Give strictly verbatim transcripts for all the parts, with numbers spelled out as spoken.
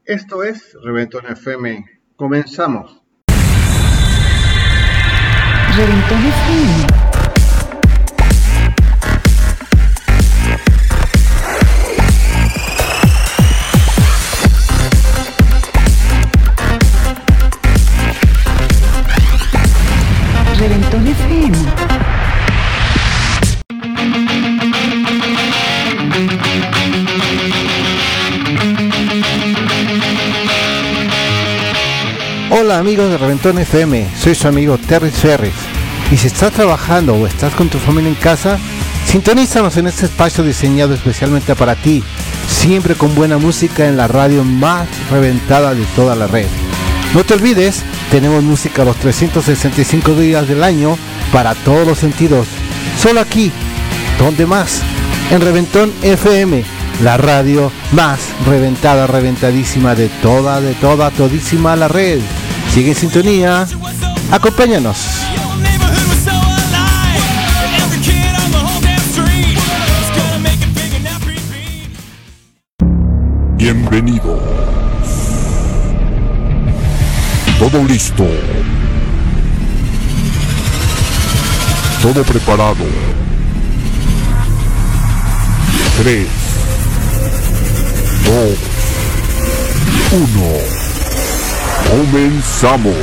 Esto es Reventón F M. Comenzamos. Reventón F M. Reventón F M. Hola amigos de Reventón F M, soy su amigo Terry Ferris. Y si estás trabajando o estás con tu familia en casa, sintonízanos en este espacio diseñado especialmente para ti, siempre con buena música en la radio más reventada de toda la red. No te olvides, tenemos música los trescientos sesenta y cinco días del año para todos los sentidos. Solo aquí, ¿dónde más? En Reventón F M, la radio más reventada, reventadísima de toda, de toda, todísima la red. Sigue en sintonía, acompáñanos. Bienvenido. Todo listo. Todo preparado. Tres, dos, uno. Comenzamos.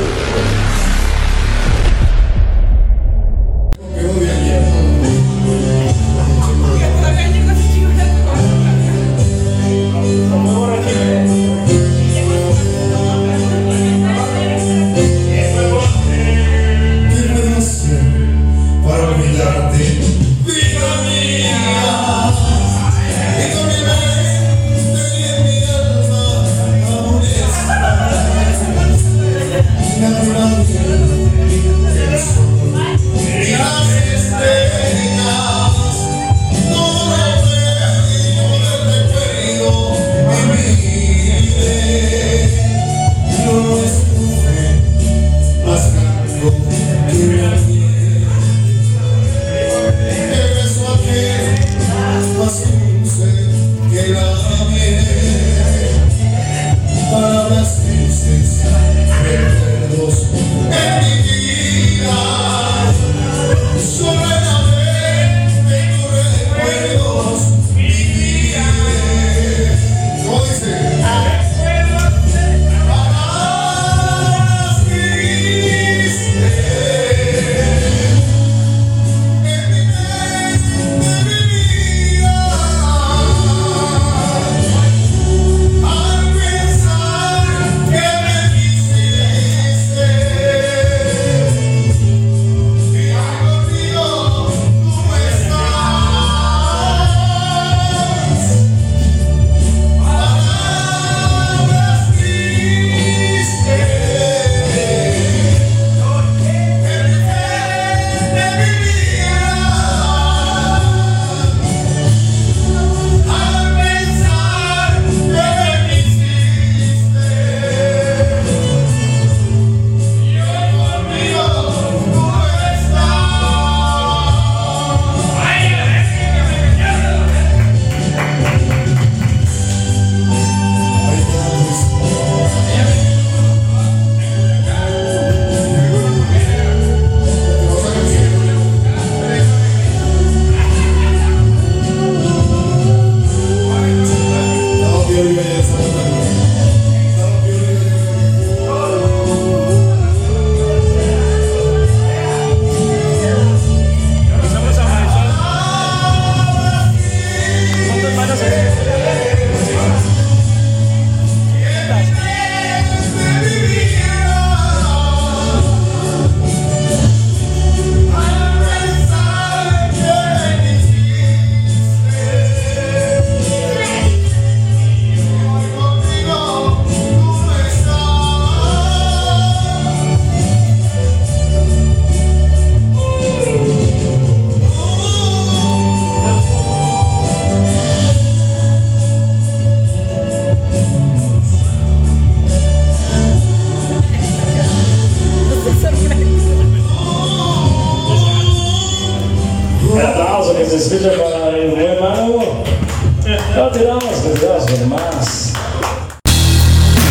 No tiramos, que tiramos con más.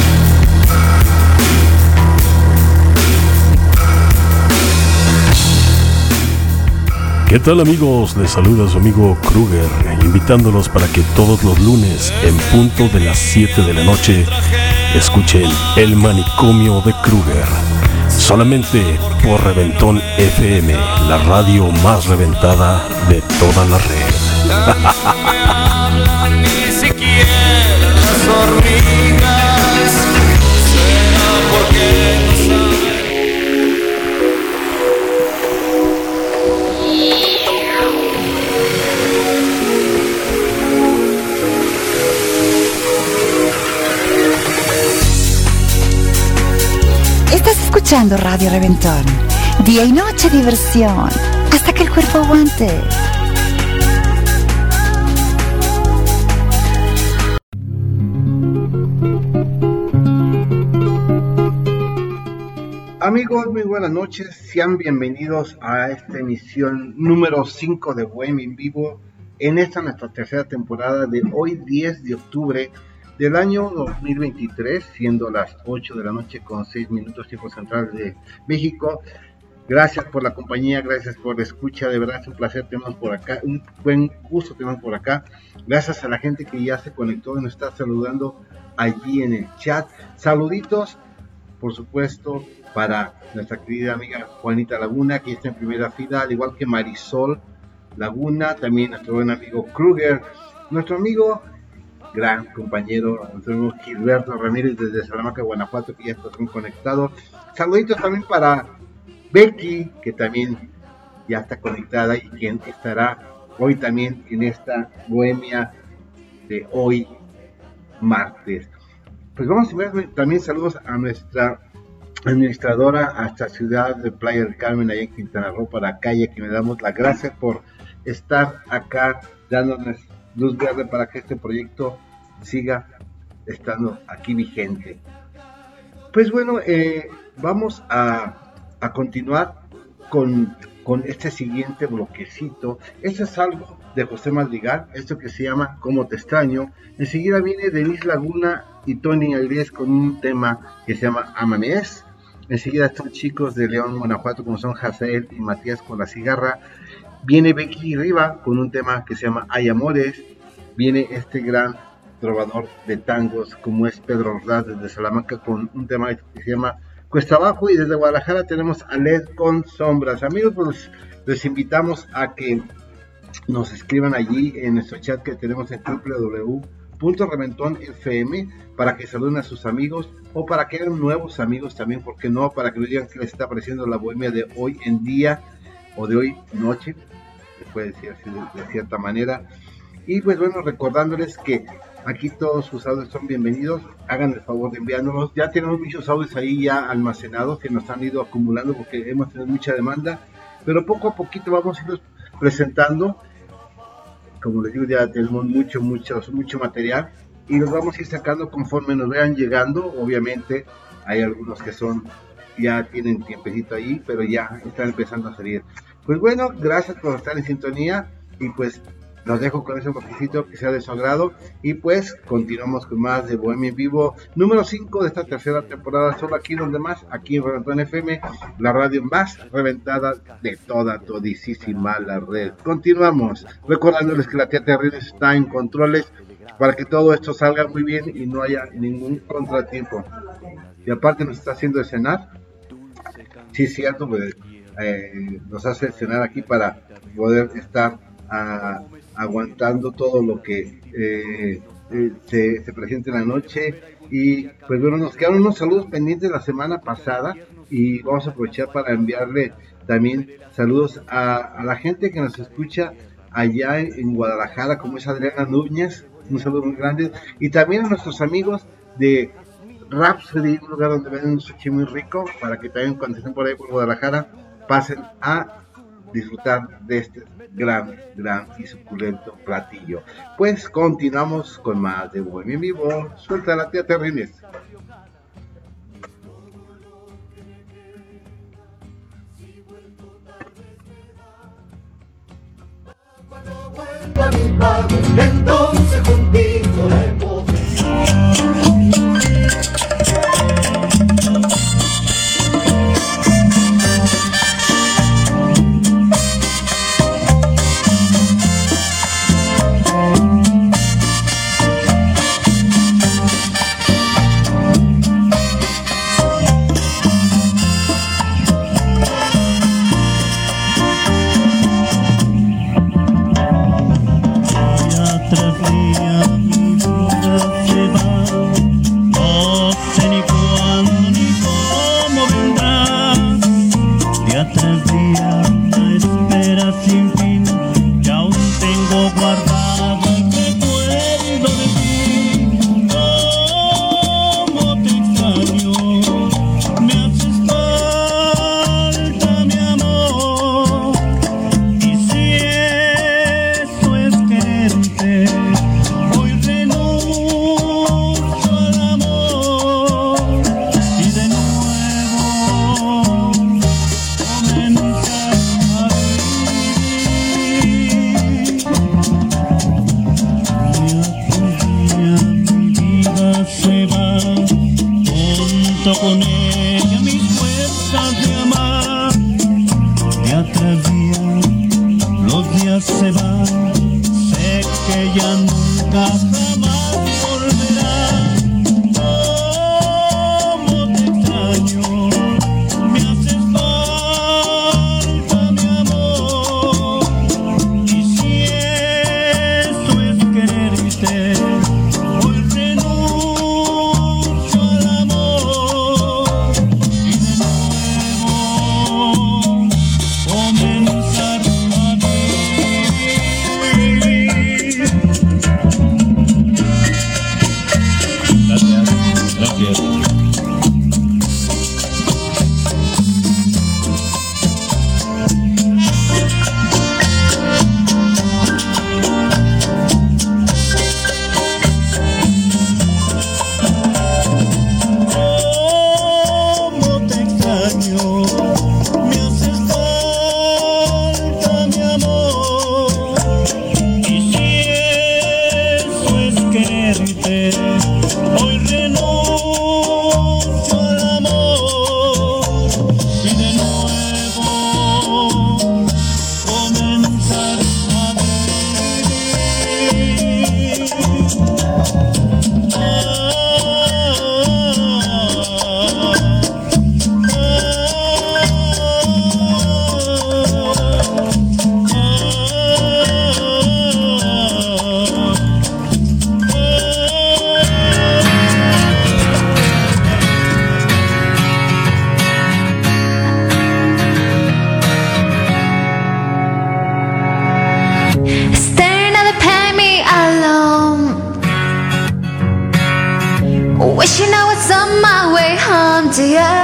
¿Qué tal, amigos? Les saluda su amigo Kruger, invitándolos para que todos los lunes, en punto de las siete de la noche, escuchen El Manicomio de Kruger, solamente por Reventón F M, la radio más reventada de toda la red. Ni siquiera las hormigas, será porque no saben. Estás escuchando Radio Reventón. Día y noche diversión. Hasta que el cuerpo aguante. Amigos, muy buenas noches. Sean bienvenidos a esta emisión número cinco de Bohemia en Vivo. En esta nuestra tercera temporada de hoy, diez de octubre del año dos mil veintitrés, siendo las ocho de la noche con seis minutos tiempo central de México. Gracias por la compañía, gracias por la escucha, de verdad es un placer tenernos por acá, un buen gusto tenernos por acá. Gracias a la gente que ya se conectó y nos está saludando allí en el chat. Saluditos, por supuesto, para nuestra querida amiga Juanita Laguna, que está en primera fila, al igual que Marisol Laguna, también nuestro buen amigo Kruger, nuestro amigo gran compañero, nuestro amigo Gilberto Ramírez desde Salamanca, Guanajuato, que ya está conectado. Saluditos también para Becky, que también ya está conectada y quien estará hoy también en esta bohemia de hoy, martes. Pues vamos a ver también saludos a nuestra administradora hasta Ciudad de Playa del Carmen, allá en Quintana Roo, para Calle, que le damos las gracias por estar acá dándonos luz verde para que este proyecto siga estando aquí vigente. Pues bueno, eh, vamos a, a continuar con, con este siguiente bloquecito. Esto es algo de José Madrigal, esto que se llama Cómo te extraño. Enseguida viene Denise Laguna y Tony Aires con un tema que se llama Amanez. Enseguida están chicos de León, Guanajuato, como son Hazael y Matías con la cigarra. Viene Becky Riva con un tema que se llama Hay Amores. Viene este gran trovador de tangos como es Pedro Ordaz desde Salamanca con un tema que se llama Cuesta Abajo. Y desde Guadalajara tenemos a Led con Sombras. Amigos, pues les invitamos a que nos escriban allí en nuestro chat que tenemos en doble u doble u doble u punto reventón f m para que saluden a sus amigos o para que hagan nuevos amigos también, porque no, para que nos digan que les está pareciendo la bohemia de hoy en día o de hoy noche, se puede decir así de, de cierta manera. Y pues bueno, recordándoles que aquí todos sus audios son bienvenidos, hagan el favor de enviárnoslos. Ya tenemos muchos audios ahí ya almacenados que nos han ido acumulando porque hemos tenido mucha demanda, pero poco a poquito vamos a irlos presentando. Como les digo, ya tenemos mucho, mucho, mucho material y los vamos a ir sacando conforme nos vean llegando. Obviamente hay algunos que son, ya tienen tiempecito ahí, pero ya están empezando a salir. Pues bueno, gracias por estar en sintonía y pues los dejo con ese bloquecito que sea de su agrado y pues continuamos con más de Bohemia en Vivo número cinco de esta tercera temporada, solo aquí donde más, aquí en Reventón F M, la radio más reventada de toda todisísima la red. Continuamos recordándoles que la tía Terribles está en controles para que todo esto salga muy bien y no haya ningún contratiempo. Y aparte nos está haciendo cenar, sí es cierto, pues, eh, nos hace cenar aquí para poder estar a aguantando todo lo que eh, eh, se, se presenta en la noche. Y pues bueno, nos quedaron unos saludos pendientes la semana pasada y vamos a aprovechar para enviarle también saludos a, a la gente que nos escucha allá en, en Guadalajara, como es Adriana Núñez, un saludo muy grande, y también a nuestros amigos de Rhapsody, un lugar donde venden un sushi muy rico, para que también cuando estén por ahí por Guadalajara pasen a disfrutar de este gran, gran y suculento platillo. Pues continuamos con más de Bohemia en Vivo. Suelta la tía Terribles. Cuando vuelva mi pago, entonces contigo la emoción. se va, junto con ella mis fuerzas de amar. Día tras día, los días se van, sé que ya nunca jamás volverá. Cómo te extraño, me haces falta mi amor. Y si eso es quererte, hoy renuncio al amor. Y de nuevo comenzar a vivir. Gracias, gracias. Cómo te extraño, me haces falta mi amor. Y si eso es quererte, hoy renuncio al amor. Y de nuevo comenzar a vivir. Ah, Staring at the pain me alone, wishing I was on my way home to you.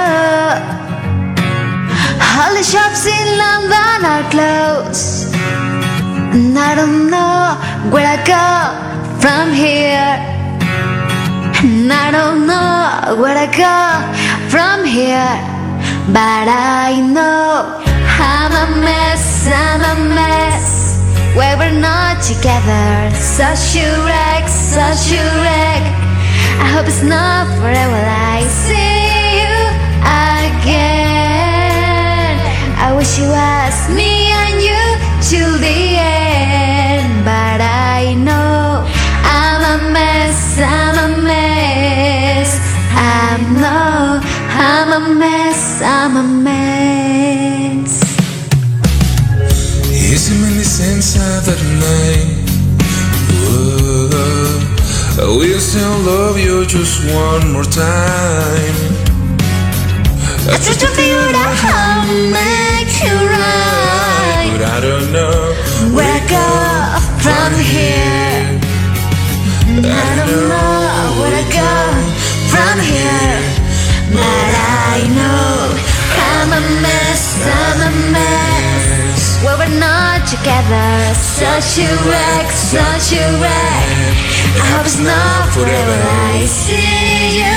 All the shops in London are closed, and I don't know where I go from here. And I don't know where I go from here, but I know I'm a mess, I'm a mess. We were not together, such a wreck, such a wreck. I hope it's not forever I see you again. I wish it was me and you till the end, but I know I'm a mess, I'm a mess. I know I'm a mess, I'm a mess. Esse me licença that night. Whoa, I will still love you just one more time. I try to figure out how to make you right, but I don't know Where I go from here, I don't know where I go from here, but I know I'm a mess, I'm a mess. We were not together, such a wreck, such a wreck. I hope it's not forever I see you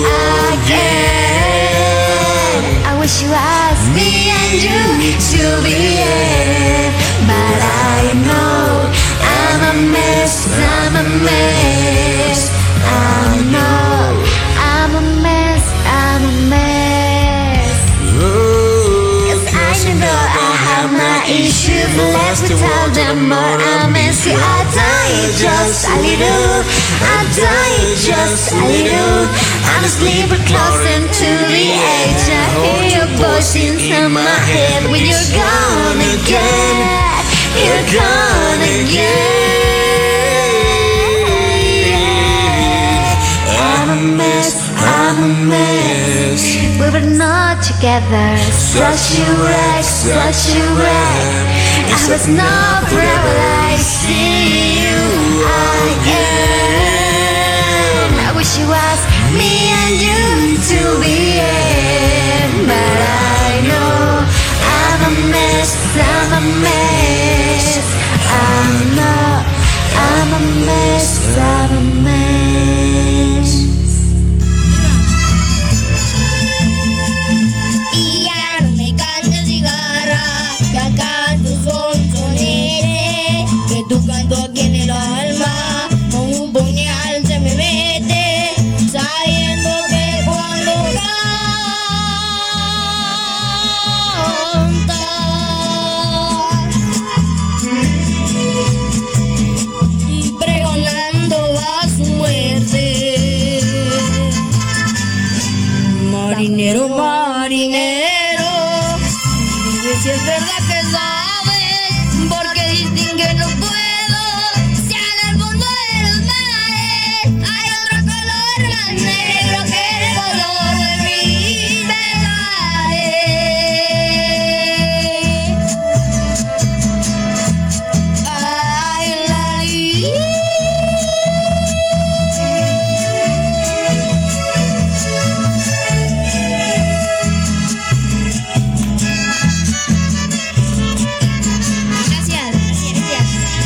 again. I wish you was me and you till the end, but I know I'm a mess, I'm a mess. I know I'm a mess, I'm a mess. Cause I know I have my issues, left without them more. I miss you, I die just a little, I die just a little. Honestly, we're closer to the edge. I hear your voices in my head when you're gone again, you're gone again. I'm a mess, I'm a mess. We were not together, such a wreck, such a wreck. I was not forever, I see you again. I wish it was me and you till the end, but I know I'm a mess, I'm a mess. I know I'm a mess, I'm a mess. Y ya no me cantes cigarra, que acá tu son sonete, que tu canto aquí en el alma, con un puñal se me mete. Marinero, marinero, dime si es verdad que sabes, porque distingue no puedo, si en el fondo de los mares hay otro color más negro que el color de mis pesares. Ay, la li- Gracias, gracias.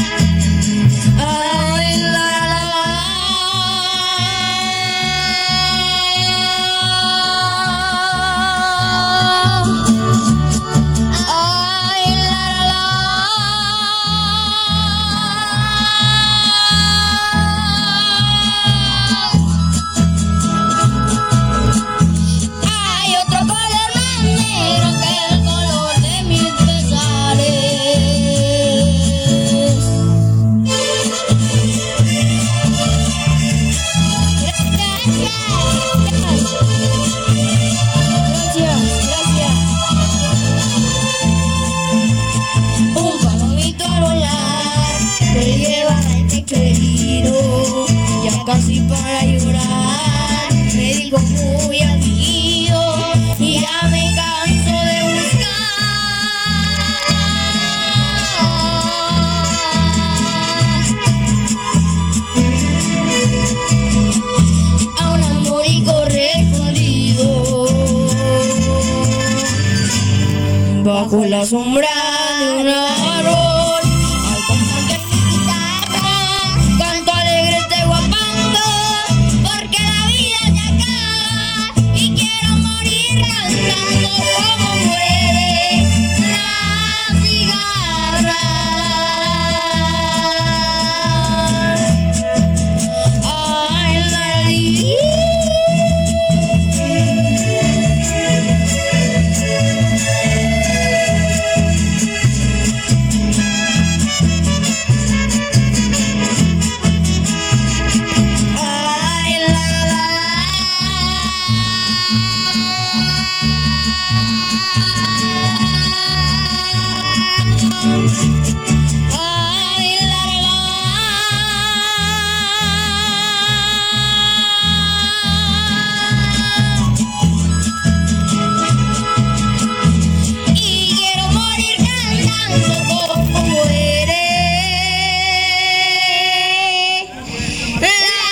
Ay, la, ay, la, hay otro color más negro que el color de mis pesares. Gracias, gracias. Un palomito a volar me lleva al techo herido, ya casi para llorar, me dijo muy afligido, y ya me canso de buscar a un amor y correspondido bajo la sombra de un árbol. Al compás de mi guitarra canto alegre este guapango, porque la vida se acaba y quiero morir cantando como muere la cigarra. Ay, la li- Ay, la, ay, la, y quiero morir cantando como muere la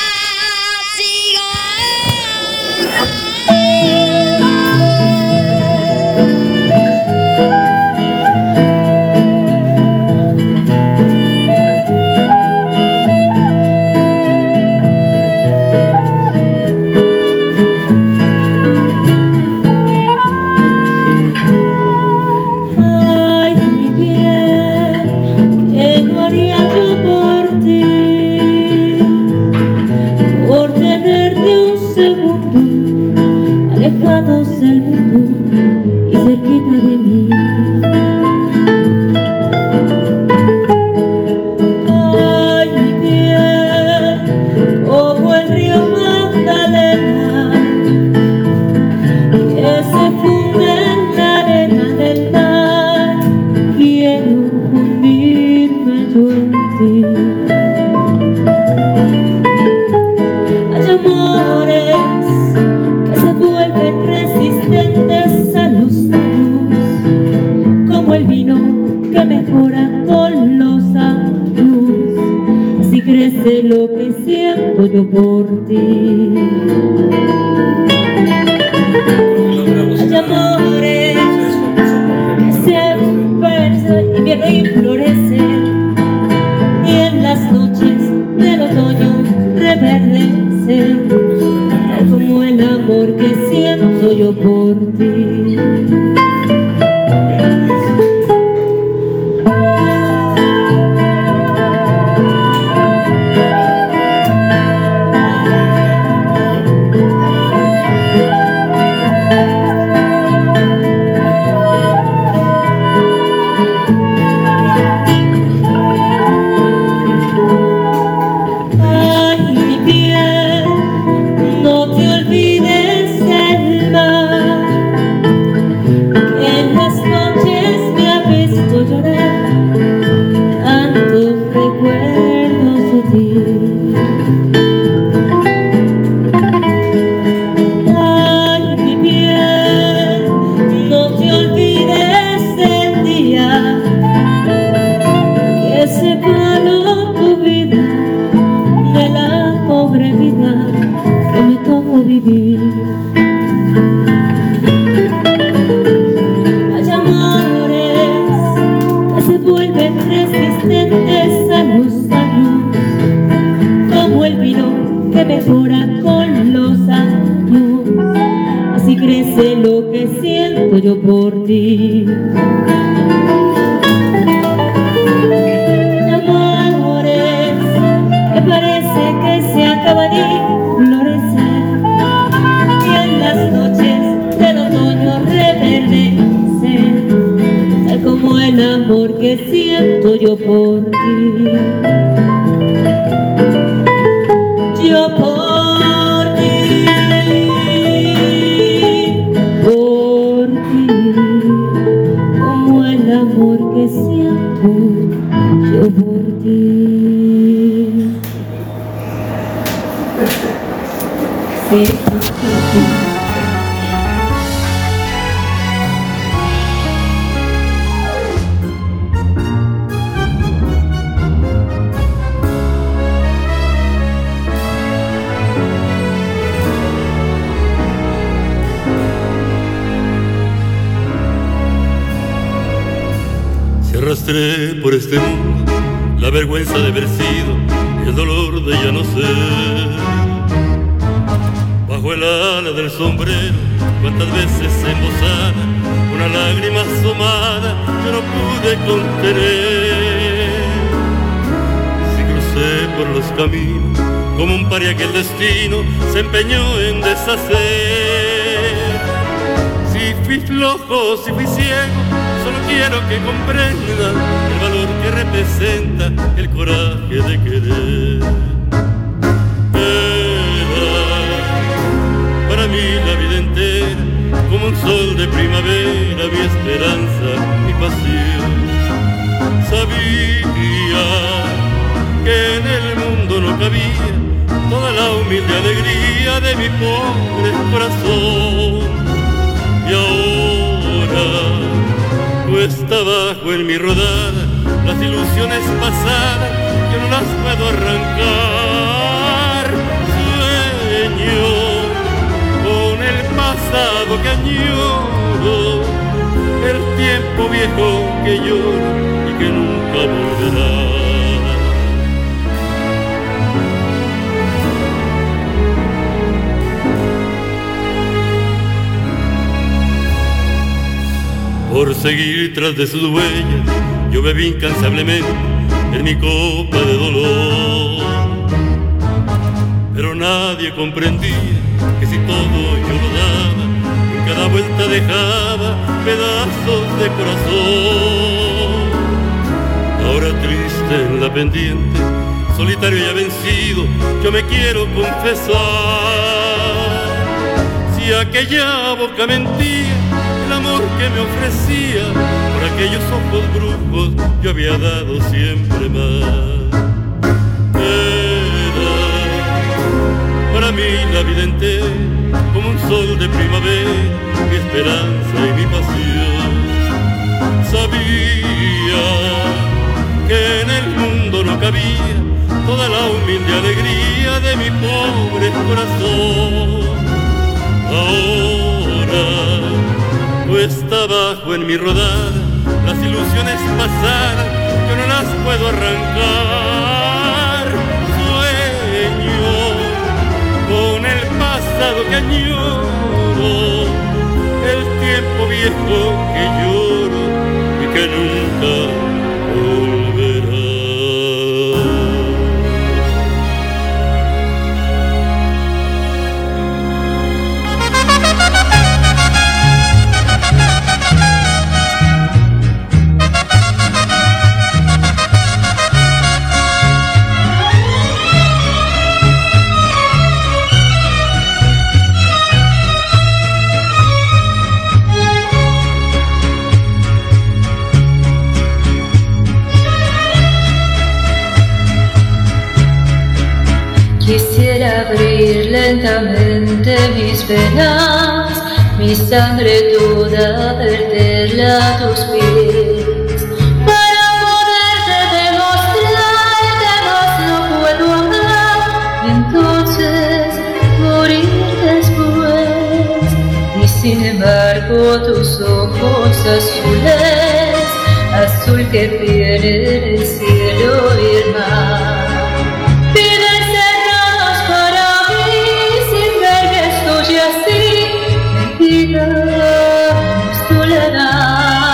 Ay, mi bien, ¿qué no haría yo por ti? Por tenerte un segundo alejados del mundo y cerquita de mí. Ay, mi bien, como el río Magdalena, que se funde en la arena del mar, quiero hundirme yo en ti. Hay amores que se vuelven resistentes a los años, como el vino que mejora con los años. Así crece lo que siento yo por ti. Hay amores que se dispersan, invierno y florecen, y en las noches del otoño reverdecen, tal como el amor que siento yo por ti. Ay, mi piel, no te olvides del mar. Hay amores que se vuelven resistentes a los años, como el vino que mejora con los años. Así crece lo que siento yo por ti. Amores que parece que se acaban y florecen, y en las noches del otoño reverdecen, tal como el amor que siento yo por ti. Yo por ti, por ti, como el amor que siento yo por ti. Sí, sí, sí. Arrastré por este mundo la vergüenza de haber sido y el dolor de ya no ser. Bajo el ala del sombrero, cuántas veces embosada, una lágrima asomada yo no pude contener. Si crucé por los caminos como un paria que el destino se empeñó en deshacer. Si fui flojo, si fui ciego, solo quiero que comprendan el valor que representa el coraje de querer. Era para mí la vida entera como un sol de primavera, mi esperanza, mi pasión. Sabía que en el mundo no cabía toda la humilde alegría de mi pobre corazón. Y ahora cuesta abajo en mi rodada, las ilusiones pasadas yo no las puedo arrancar. Sueño con el pasado que añoro, el tiempo viejo que lloro y que nunca volverá. Por seguir tras de sus huellas, yo bebí incansablemente en mi copa de dolor. Pero nadie comprendía que si todo yo lo daba, en cada vuelta dejaba pedazos de corazón. Ahora triste en la pendiente, solitario y vencido, yo me quiero confesar. Si aquella boca mentía, el amor que me ofrecía, por aquellos ojos brujos yo había dado siempre más. Era para mí la vida entera como un sol de primavera, mi esperanza y mi pasión. Sabía que en el mundo no cabía toda la humilde alegría de mi pobre corazón. Ahora cuesta abajo en mi rodada, las ilusiones pasadas yo no las puedo arrancar. Sueño con el pasado que añoro, el tiempo viejo que lloro y que nunca volverá. Quisiera abrir lentamente mis venas, mi sangre toda verterla a tus pies, para poderte demostrar que más no puedo amar, y entonces morir después. sin embargo tus ojos azules, azul que pierde el cielo y el mar. Vives cerrados para mí, sin ver que estoy así, perdida en soledad.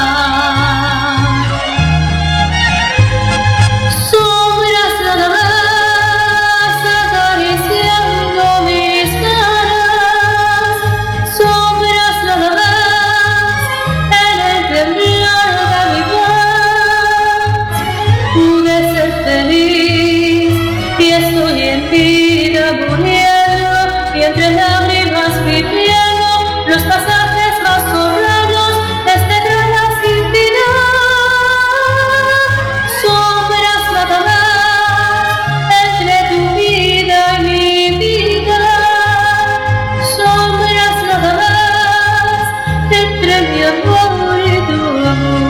Sombras nada más acariciando mis caras, sombras nada más en el temblor de mi voz. Pude ser feliz y estoy en vida muriendo, y entre lágrimas viviendo los pasajes más horrendos de este drama sin final. Sombras nada más entre tu vida y mi vida, sombras nada más entre mi amor y tu amor.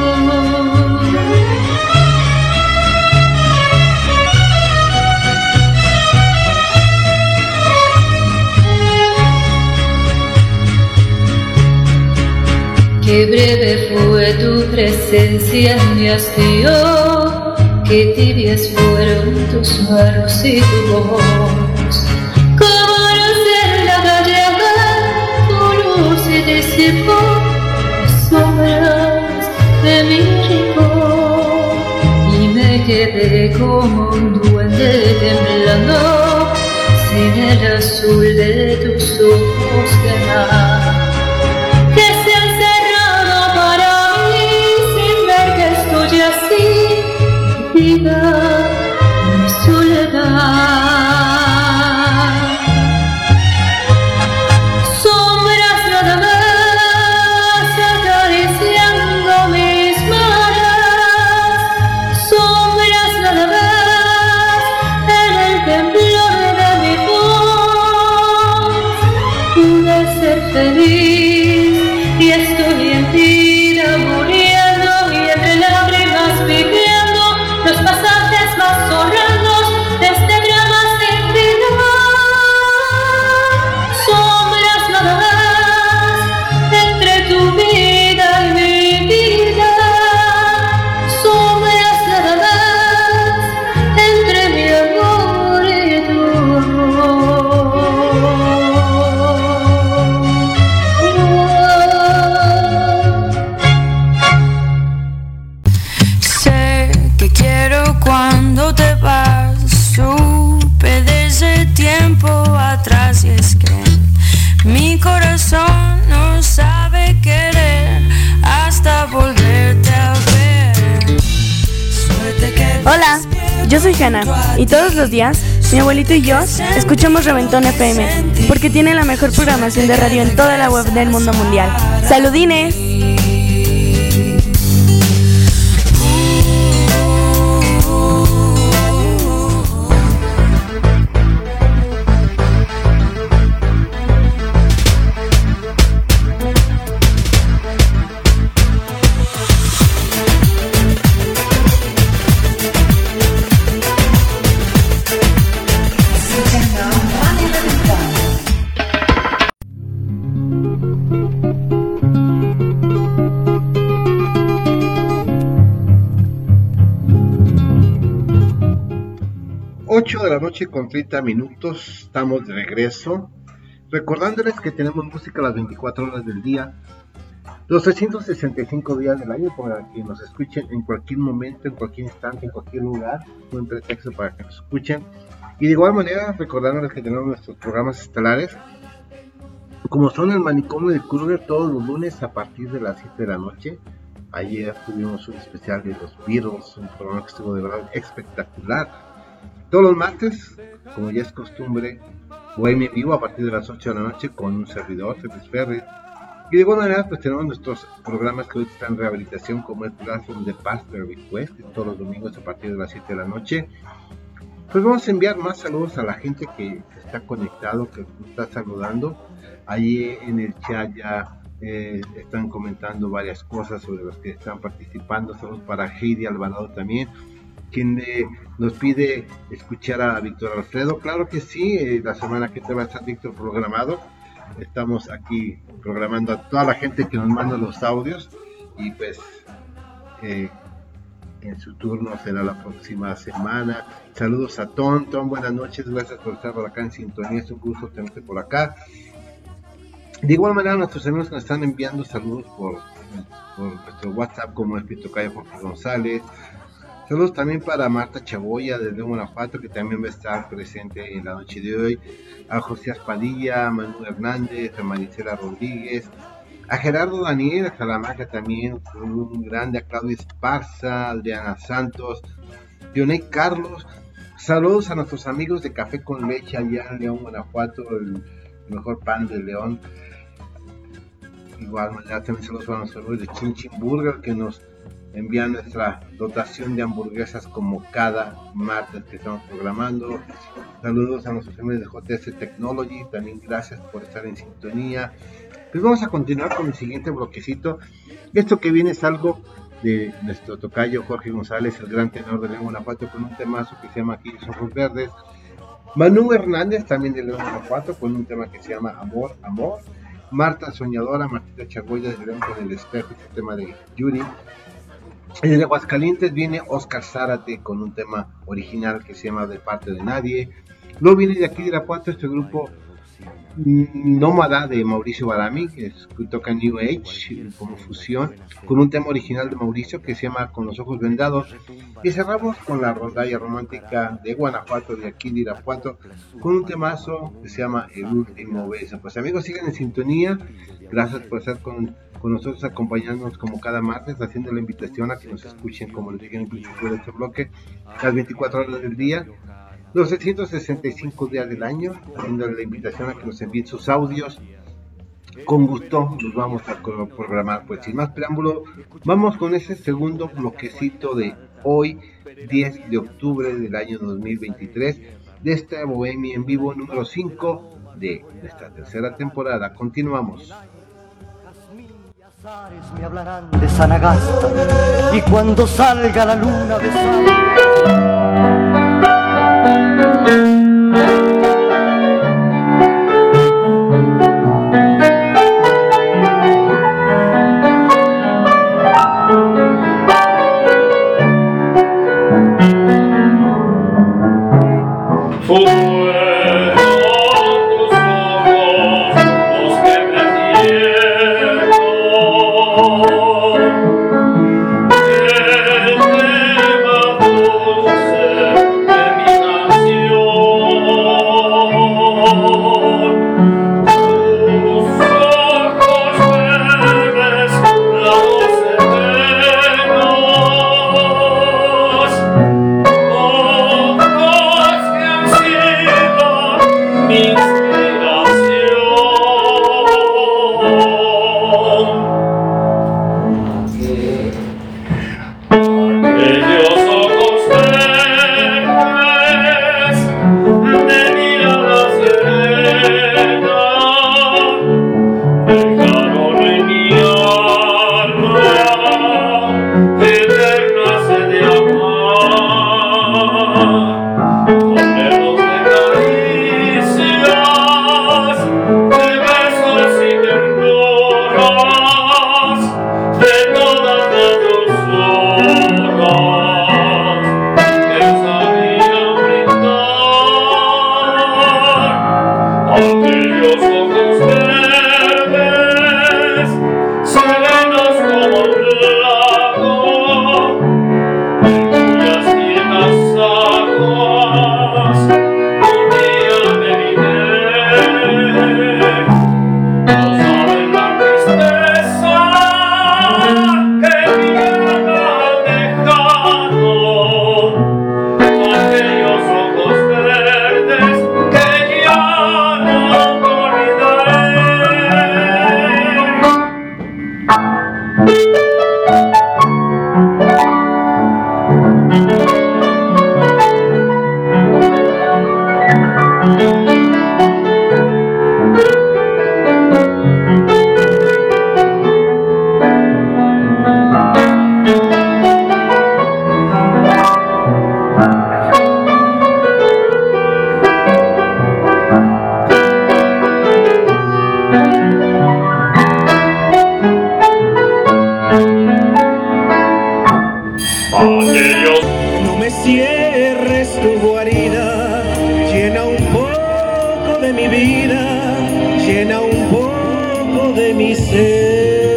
Qué breve fue tu presencia en mi hastío, qué tibias fueron tus manos y tu voz. Como luz en la gallega, tu luz se disipó, las sombras de mi rincón, y me quedé como un duende temblando, sin el azul de tus ojos de mar. Que se han cerrado para mí, sin ver que estoy así, perdida en mi soledad. Sombras nada más acariciando mis manos, sombras nada más en el temblor de mi voz. Pude ser feliz y estoy en vida muriendo, y entre lágrimas viviendo los pasajes más horrendos de este drama sin final. Sombras nada más entre tu vida y mi vida, sombras nada más entre mi amor y tu Sé que quiero cuando te vas, supe desde tiempo atrás, y es que mi corazón no sabe querer hasta volverte a ver. Suerte que Hola, yo soy Hanna y todos los días mi abuelito y yo escuchamos Reventón F M porque tiene la mejor programación de radio en toda la web del mundo mundial. ¡Saludines! ocho de la noche con treinta minutos, estamos de regreso, recordándoles que tenemos música las veinticuatro horas del día, los trescientos sesenta y cinco días del año, para que nos escuchen en cualquier momento, en cualquier instante, en cualquier lugar, buen pretexto para que nos escuchen. Y de igual manera, recordándoles que tenemos nuestros programas estelares, como son el Manicomio de Kruger, todos los lunes a partir de las siete de la noche. Ayer tuvimos un especial de los Beatles, un programa que estuvo de verdad espectacular. Todos los martes, como ya es costumbre, Bohemia en vivo a partir de las ocho de la noche con un servidor, Terris Ferris. Y de igual manera, pues tenemos nuestros programas que hoy están en rehabilitación, como el Classroom de Pastor Request, todos los domingos a partir de las siete de la noche. Pues vamos a enviar más saludos a la gente que está conectado, que nos está saludando. Allí en el chat ya eh, están comentando varias cosas sobre los que están participando. Saludos para Heidi Alvarado también, quien eh, nos pide escuchar a Víctor Alfredo. Claro que sí, eh, la semana que te va a estar Víctor programado. estamos aquí programando a toda la gente que nos manda los audios y pues eh, en su turno será la próxima semana. Saludos a Tom, Tom, buenas noches, gracias por estar por acá en sintonía, es un gusto tenerte por acá. De igual manera, nuestros amigos nos están enviando saludos por, por nuestro WhatsApp, como es Pito Cayo, Jorge González. Saludos también para Marta Chaboya de León, Guanajuato, que también va a estar presente en la noche de hoy. A José Aspadilla, a Manu Hernández, a Marisela Rodríguez, a Gerardo Daniel, a Salamanca también, un grande, a Claudia Esparza, a Adriana Santos, Dioney Carlos. Saludos a nuestros amigos de Café con Leche allá en León, Guanajuato, el mejor pan de León. Igual manera también saludos para nuestros amigos de Chin Chin Burger, que nos envían nuestra dotación de hamburguesas como cada martes que estamos programando. Saludos a nuestros amigos de J S Technology, también gracias por estar en sintonía. Pues vamos a continuar con el siguiente bloquecito. Esto que viene es algo de nuestro tocayo Jorge González, el gran tenor de León, Guanajuato, con un temazo que se llama Aquí los Ojos Verdes. Manu Hernández, también de León, Guanajuato, con un tema que se llama Amor, Amor. Marta Soñadora, Martita Chagoya de León con el espejo, este tema de Yuri. Y de Aguascalientes viene Oscar Zárate con un tema original que se llama De Parte de Nadie. Luego viene de aquí de Irapuato este grupo Nómada de Mauricio Barami, que, es, que toca New Age como fusión, con un tema original de Mauricio que se llama Con los Ojos Vendados. Y cerramos con la rondalla romántica de Guanajuato, de aquí de Irapuato, con un temazo que se llama El Último Beso. Pues amigos, sigan en sintonía, gracias por estar con, con nosotros, acompañándonos como cada martes, haciendo la invitación a que nos escuchen, como les dije en el principio de este bloque, las veinticuatro horas del día, los trescientos sesenta y cinco días del año, haciendo la invitación a que nos envíen sus audios. Con gusto los vamos a programar. Pues sin más preámbulo, vamos con ese segundo bloquecito de hoy, diez de octubre del año dos mil veintitrés, de esta Bohemia en vivo número cinco de nuestra tercera temporada. Continuamos. Me hablarán de Sanagasta y cuando salga la luna de sal. El tema dulce de mi canción. de mi vida llena un poco de mi ser.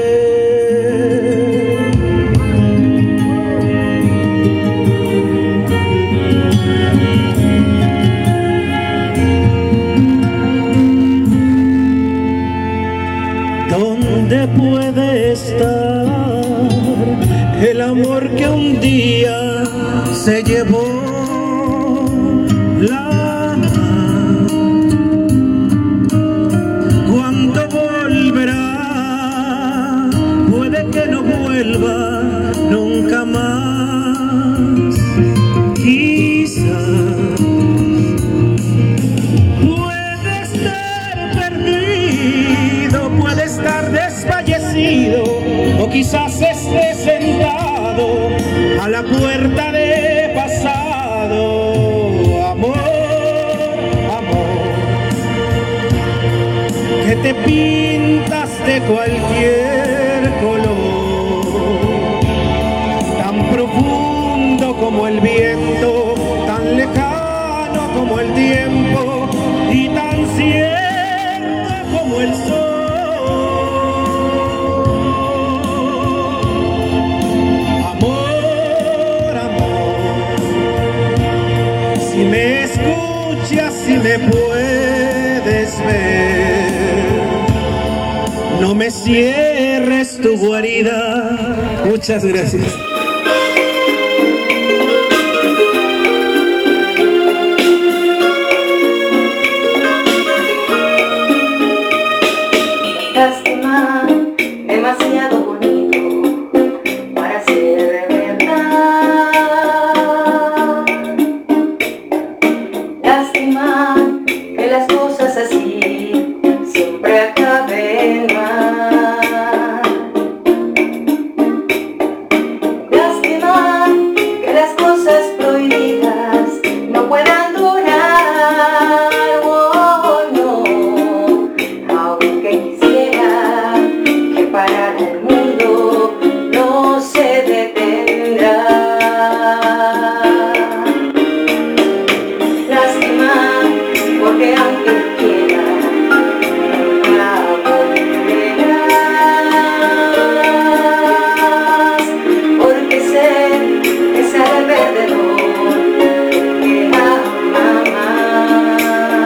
¿Dónde puede estar el amor que un día se llevó la mar? ¿Cuándo volverá? Puede que no vuelva nunca más. Quizás puede estar perdido, puede estar desfallecido, o quizás esté sentado a la puerta de pasado. Amor, amor, que te pintas de cualquier color, tan profundo como el viento, tan lejano como el tiempo y tan cierto como el sol. Si me puedes ver, no me cierres tu guarida. Muchas gracias. Lástima, demasiado bonito para ser verdad. Lástima que las cosas así siempre acaben mal. Lástima que las cosas prohibidas no puedan durar. Oh, no, aunque quisiera que parara el mundo, no se detendrá. Lástima, porque aunque quiera, nunca volverás, porque sé que será perdedor, que ama más.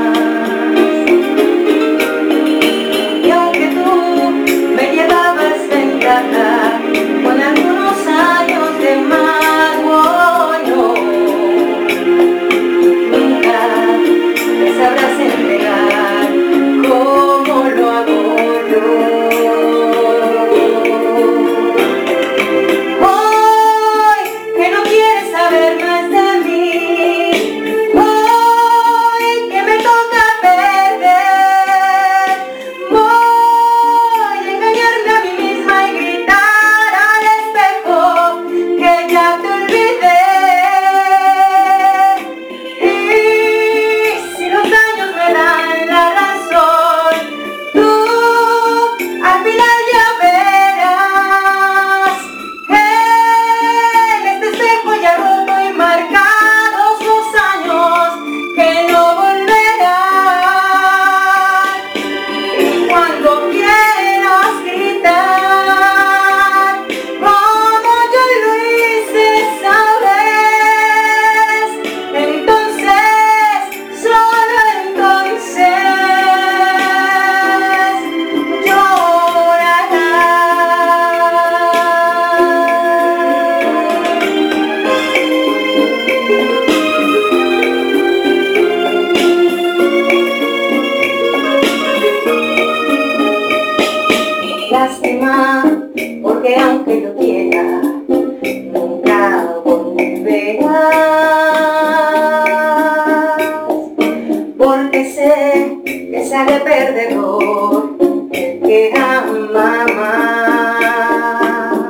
Y aunque tú me llevabas ventaja con algunos años de más, oh, no, nunca te sabrás entregar como lo hago yo. Hoy que no quieres saber más de mí, hoy que me toca perder, voy a engañarme a mí misma y gritar al espejo que ya te olvidé. Y si los años me dan la razón, tú al final ya verás en este espejo ya roto y marcados los años que no volverán. Y cuando quieras gritar como yo lo hice esa vez, entonces, solo entonces llorarás. Lástima, porque aunque lo quiera, nunca volverás, porque sé que sale perdedor el que ama más.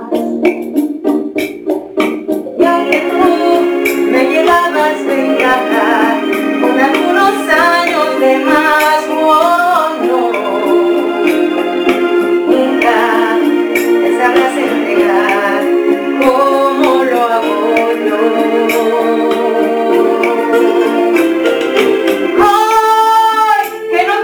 Y aunque tú me llevabas ventaja con algunos años de más, oh, no, nunca te sabrás entregar como lo hago yo. Hoy que no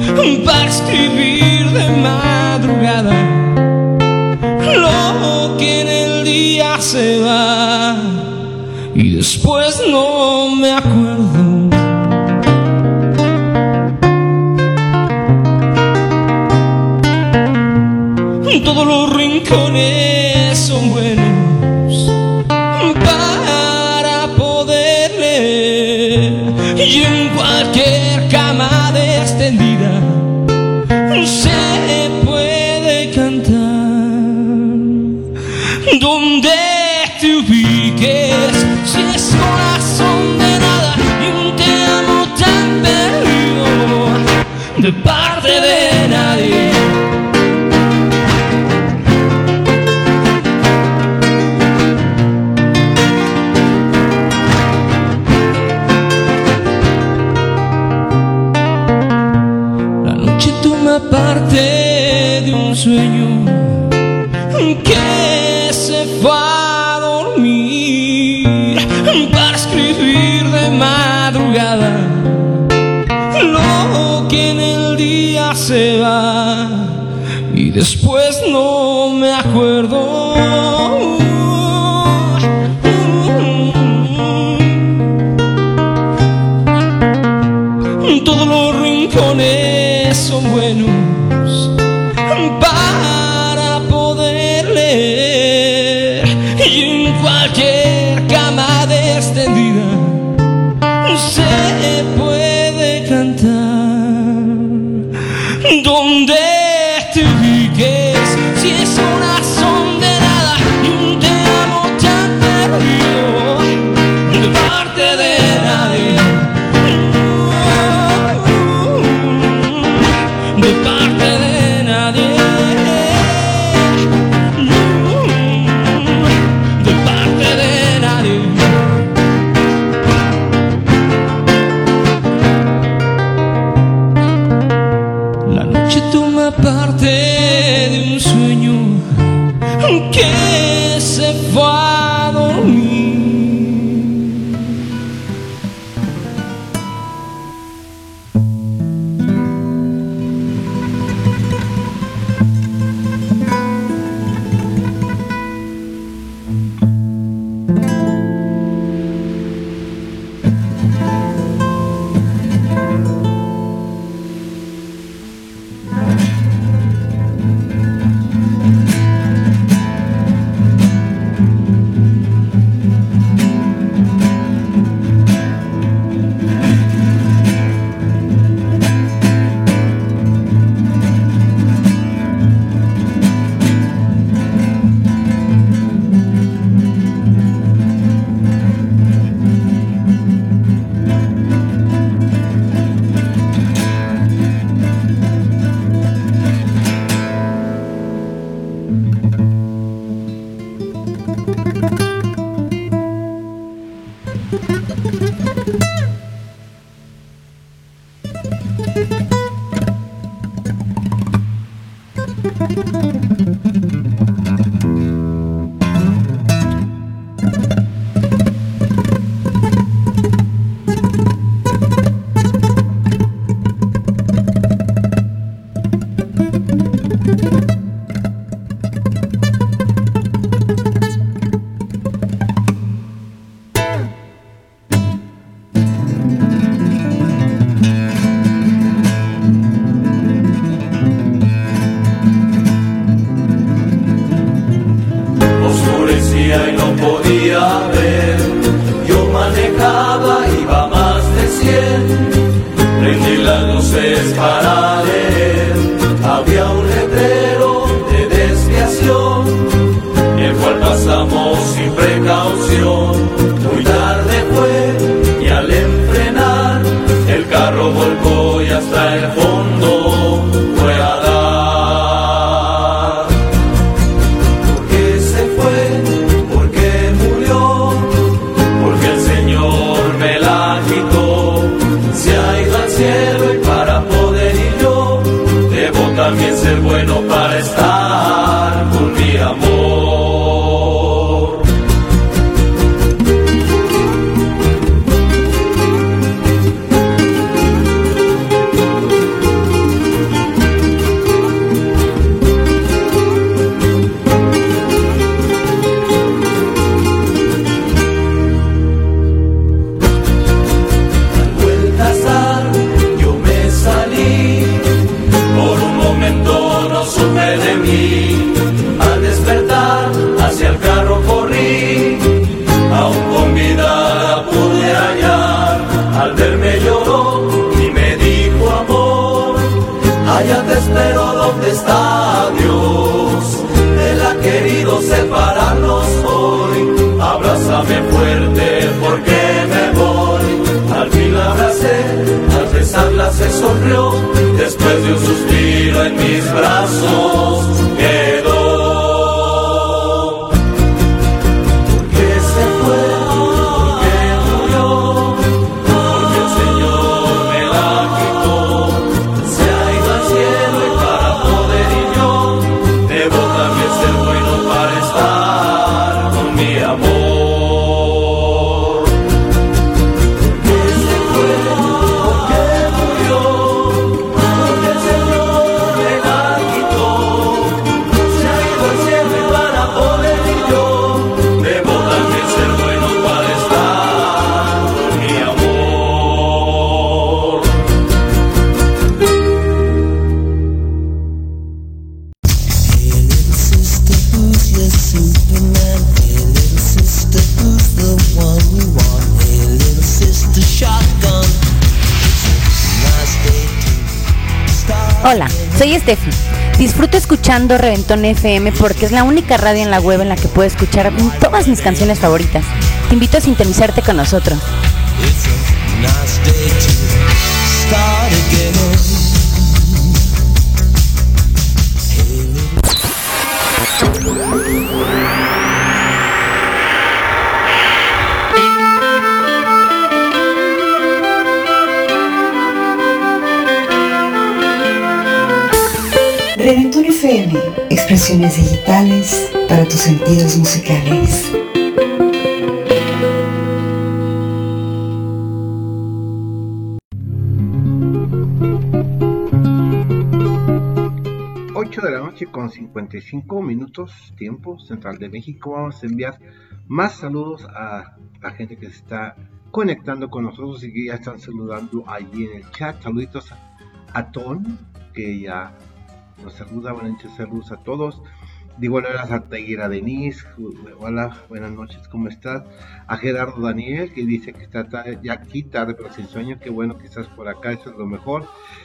para escribir de madrugada lo que en el día se va y después no me acuerdo. Todos los rincones son buenos para poder leer y en cualquier cama extendida se puede cantar. Donde te ubiques, si es corazón de nada y un te amo tan perdido de parte de nadie. Parte de un sueño que se fue a dormir para escribir de madrugada lo que en el día se va y después no me acuerdo. Todos los rincones son buenos para poder leer y en cualquier cama extendida se puede cantar. Donde te ubiques, si es una razón de nada y un te amo tan perdido de parte de nadie. De parte de nadie, de parte de nadie. La noche toma parte de un sueño que se fue a dormir. También ser bueno para estar con mi amor. allá te espero donde está Dios. Él ha querido separarnos hoy, abrázame fuerte porque me voy. Al fin la abracé, al besarla se sonrió, después de un suspiro en mis brazos quedó. Hola, soy Steffi. Disfruto escuchando Reventón F M porque es la única radio en la web en la que puedo escuchar todas mis canciones favoritas. Te invito a sintonizarte con nosotros. Reventón F M, expresiones digitales para tus sentidos musicales. ocho de la noche con cincuenta y cinco minutos, tiempo central de México. Vamos a enviar más saludos a la gente que se está conectando con nosotros y que ya están saludando allí en el chat. Saluditos a, a Ton, que ya nos saluda. Buenas noches, saludos a todos. De igual manera a Taguera Denise, hola, buenas noches, ¿cómo estás? A Gerardo Daniel, que dice que está tarde, ya aquí tarde pero sin sueño, qué bueno que estás por acá, eso es lo mejor.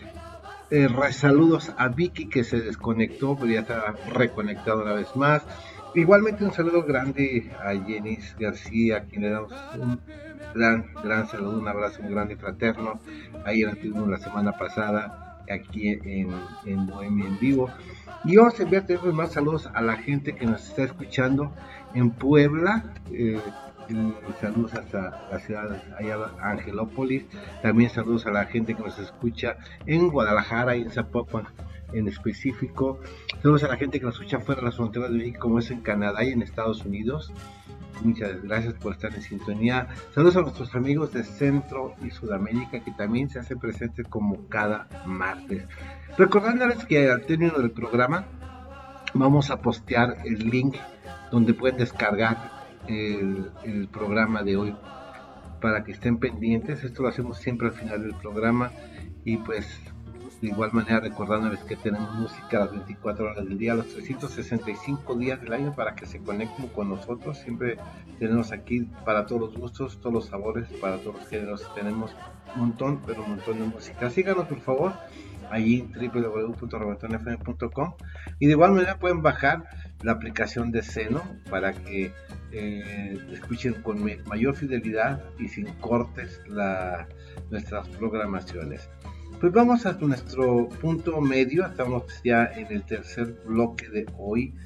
Eh, saludos a Vicky, que se desconectó, pero ya está reconectado una vez más. Igualmente un saludo grande a Jenis García, a quien le damos un gran, gran saludo, un abrazo muy grande y fraterno. Ayer la tuvimos la semana pasada aquí en, en Bohemia en vivo. Y vamos a enviar más saludos a la gente que nos está escuchando en Puebla. Eh, saludos hasta la ciudad de allá, Angelópolis. También saludos a la gente que nos escucha en Guadalajara y en Zapopan en específico. Saludos a la gente que nos escucha fuera de las fronteras de México, como es en Canadá y en Estados Unidos. Muchas gracias por estar en sintonía. Saludos a nuestros amigos de Centro y Sudamérica, que también se hacen presentes como cada martes. Recordándoles que al término del programa vamos a postear el link donde pueden descargar el, el programa de hoy para que estén pendientes. Esto lo hacemos siempre al final del programa y pues de igual manera recordándoles que tenemos música las veinticuatro horas del día, los trescientos sesenta y cinco días del año para que se conecten con nosotros. Siempre tenemos aquí para todos los gustos, todos los sabores, para todos los géneros. Tenemos un montón, pero un montón de música. Síganos por favor allí en doble u doble u doble u punto reventón f m punto com y de igual manera pueden bajar la aplicación de Seno para que eh, escuchen con mayor fidelidad y sin cortes la, nuestras programaciones. Pues vamos a nuestro punto medio. Estamos ya en el tercer bloque de hoy,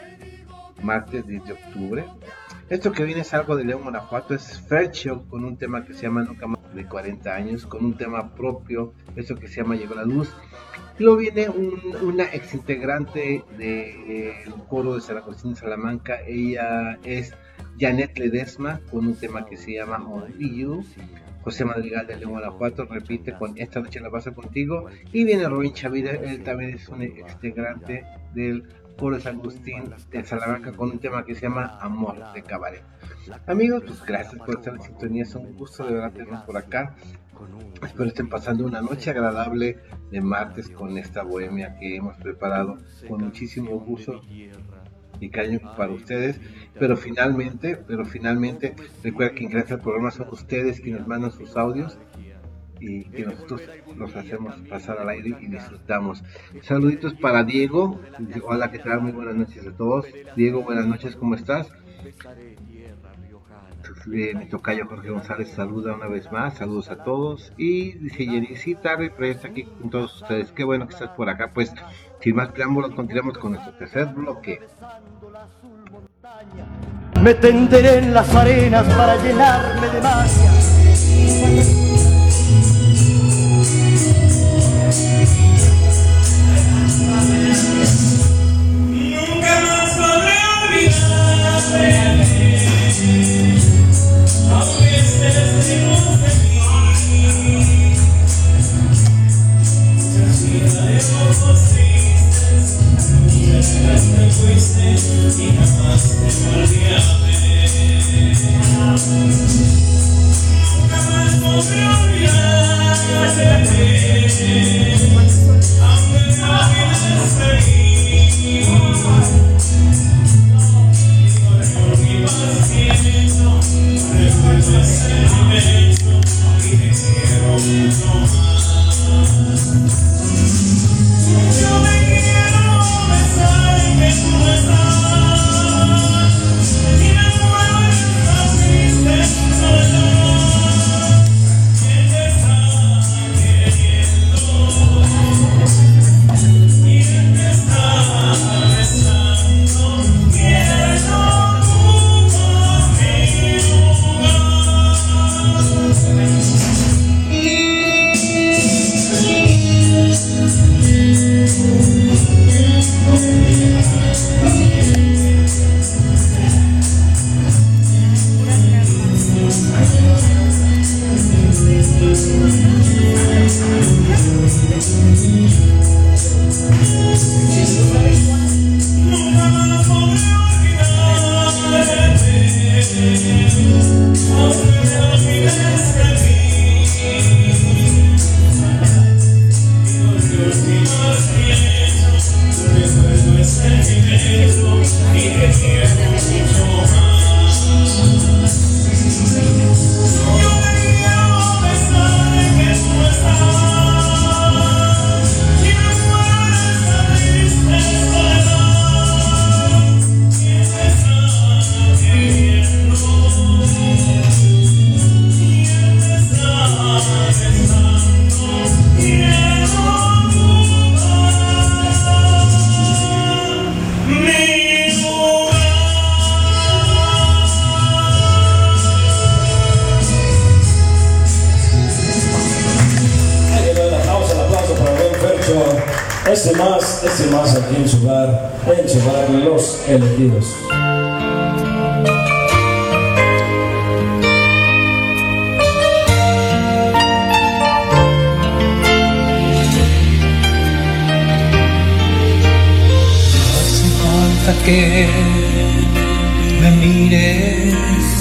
martes diez de octubre. Esto que viene es algo de León, Guanajuato, es Fercho con un tema que se llama Nunca Más de cuarenta años, con un tema propio, eso que se llama Llegó la Luz. Y luego viene un, una ex integrante del coro de San Agustín de Salamanca, ella es Janet Ledesma, con un tema que se llama Only You. José Madrigal de León, Guanajuato repite con Esta Noche La Paso Contigo. Y viene Robin Chavira, él también es un integrante del coro de San Agustín de Salamanca con un tema que se llama Amor de Cabaret. Amigos, pues gracias por estar en sintonía, es un gusto de verdad tenernos por acá. Espero estén pasando una noche agradable de martes con esta bohemia que hemos preparado con muchísimo gusto y cariño para ustedes, pero finalmente, pero finalmente recuerden que gracias al programa son ustedes quienes mandan sus audios y que nosotros los hacemos pasar al aire y disfrutamos. Saluditos para Diego. Hola, ¿qué tal? Muy buenas noches a todos. Diego, buenas noches, ¿cómo estás? Eh, mi tocayo Jorge González saluda una vez más, saludos a todos. Y dice Jenny, sí, tarde, pero ya está aquí con todos ustedes. Qué bueno que estás por acá. Pues sin más preámbulos, continuamos con nuestro tercer bloque. Me tenderé en las arenas para llenarme de magia. Nunca más podré olvidarte. Aunque estés lejos de mí, se hacía de ojos tristes, muchas veces te fuiste y jamás te volví a ver. Nunca más podré olvidarte, aunque no vienes de mí. Por mi paciencia recuerdo ese momento y te quiero mucho más. Yo me quiero besar en que tú no estás y me muero en esta triste soledad. ¿Quién te está queriendo? ¿Quién te está besando? Quiero Este más, este más aquí en su hogar, en su hogar, los elegidos. Hace falta que me mires,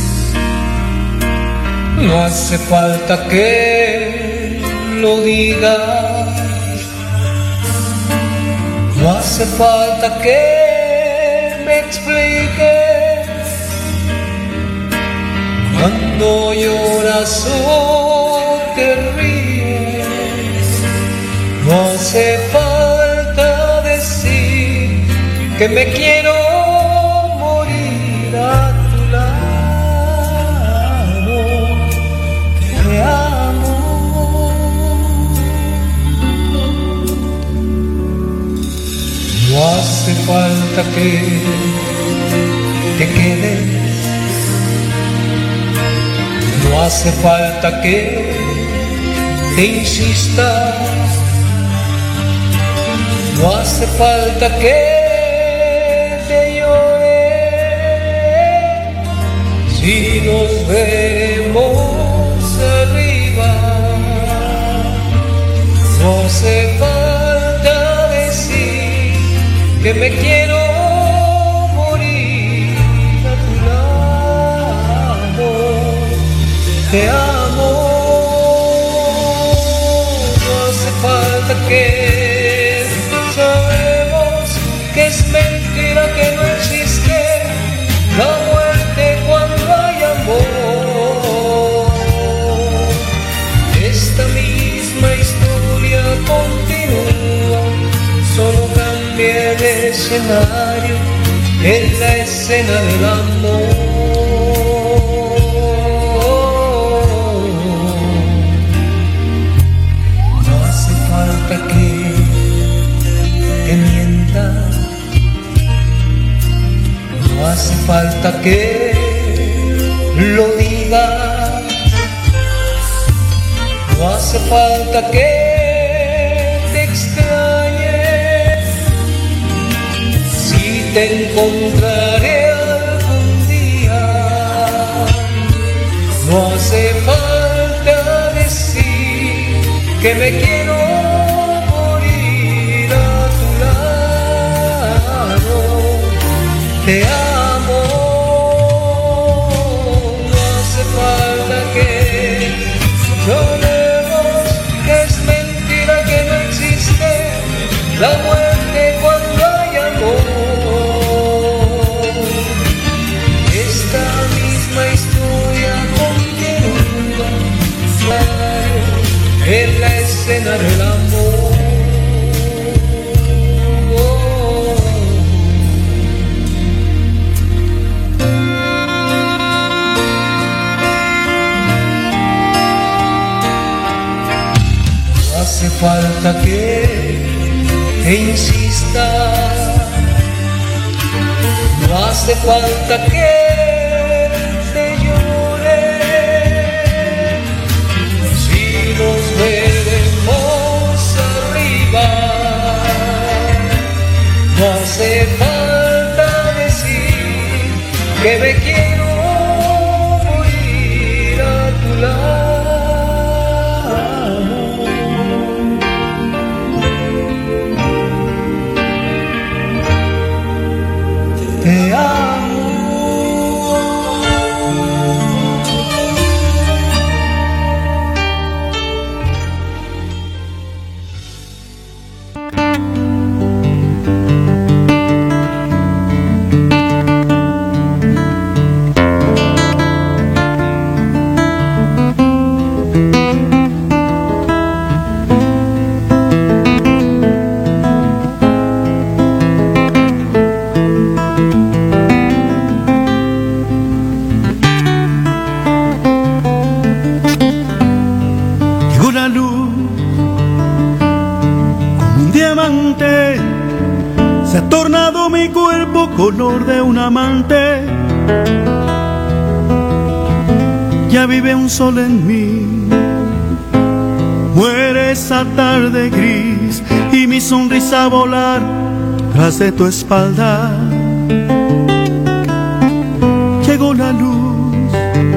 no hace falta que lo digas. No hace falta que me expliques cuando lloras o te ríes. No hace falta decir que me quiero morir a tu lado, que te amo. No hace falta que te quedes, no hace falta que te insistas, no hace falta que te llore, si nos vemos arriba. No hace falta decir que me quiero morir a tu lado, te amo. No hace falta que sabemos que es mentira, que no existe la muerte cuando hay amor. Esta mi el escenario, en la escena del amor. No hace falta que te mientas, no hace falta que lo digas, no hace falta que te extrañes. Si te encontraré algún día, no hace falta decir que me quiero morir a tu lado. Te amo, no hace falta que lloremos, que es mentira que no existe la muerte cuando hay amor. Esta misma historia continúa en la escena del amor. No hace falta que te insista, no hace falta que te llore. Si nos veremos arriba, no hace falta decir que me quiero morir a tu lado. Te amo. Se ha tornado mi cuerpo color de un amante. Ya vive un sol en mí. Muere esa tarde gris y mi sonrisa a volar tras de tu espalda. Llegó la luz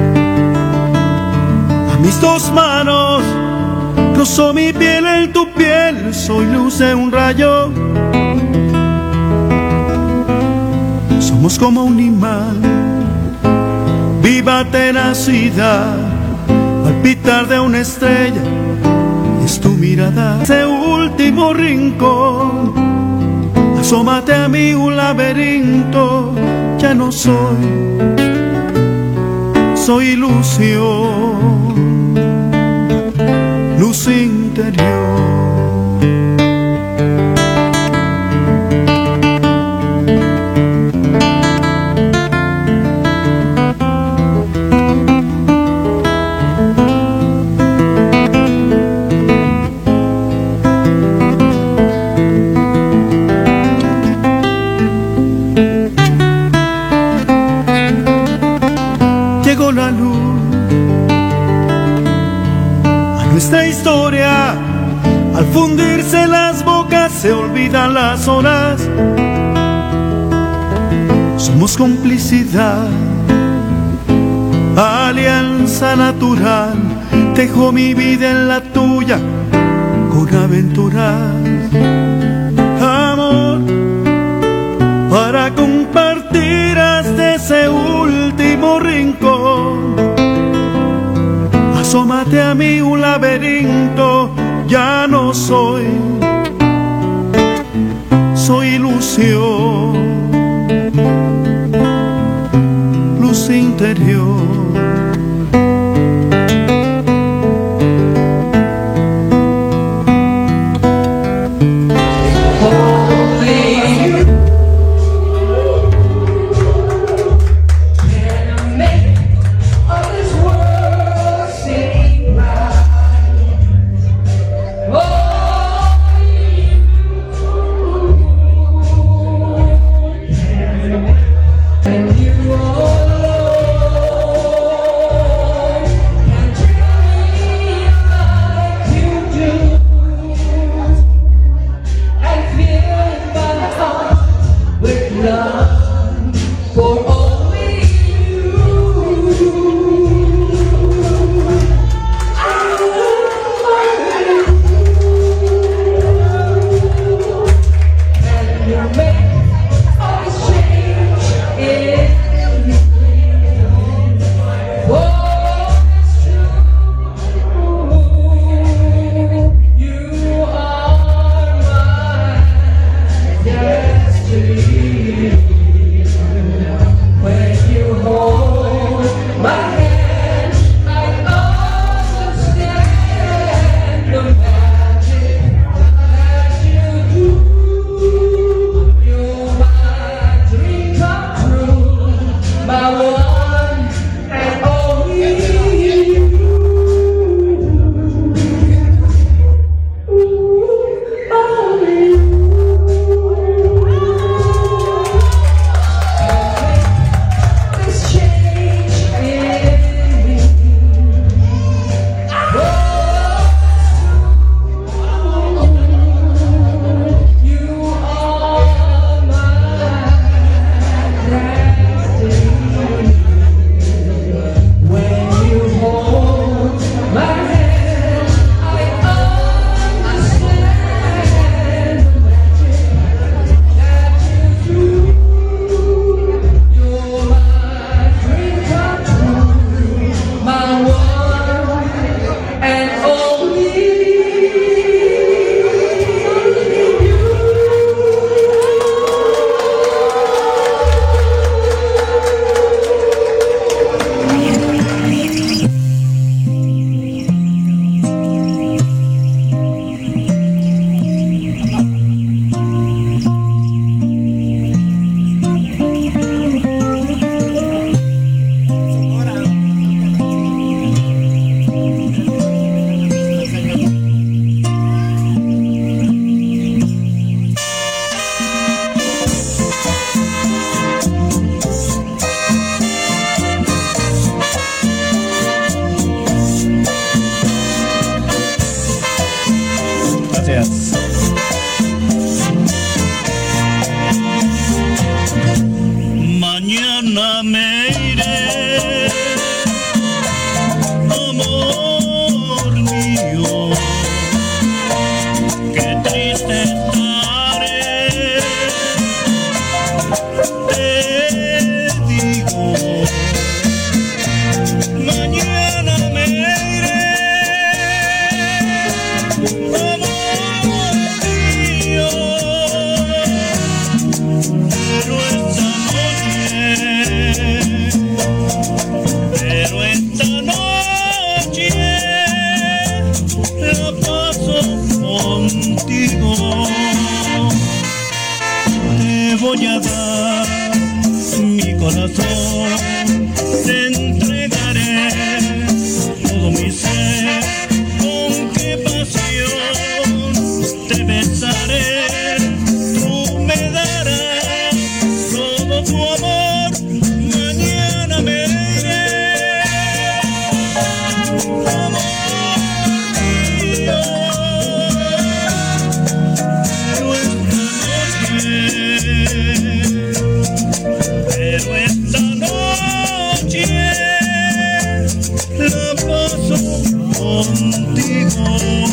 a mis dos manos, rozó mi piel en tu piel, soy luz de un rayo. Somos como un imán, viva tenacidad, palpitar de una estrella, es tu mirada. Ese último rincón, asómate a mí un laberinto, ya no soy, soy ilusión, luz interior. Llegó la luz a nuestra historia, al fundirse las bocas se olvidan las horas. Somos complicidad, alianza natural, tejo mi vida en la tuya con aventuras. Amor, para compartir hasta ese último rincón, asómate a mí un laberinto, ya no soy, soy ilusión, luz interior. Only Gracias. Mañana me iré, amor mío, qué triste estaré, te digo, mañana me iré, amor mío, pero esta Pero esta noche la paso contigo. Te voy a dar mi corazón, te entregaré todo mi ser, con qué pasión te besaré, tú me darás todo tu amor. Mañana me iré, amor mío, pero esta noche, pero esta noche la paso contigo.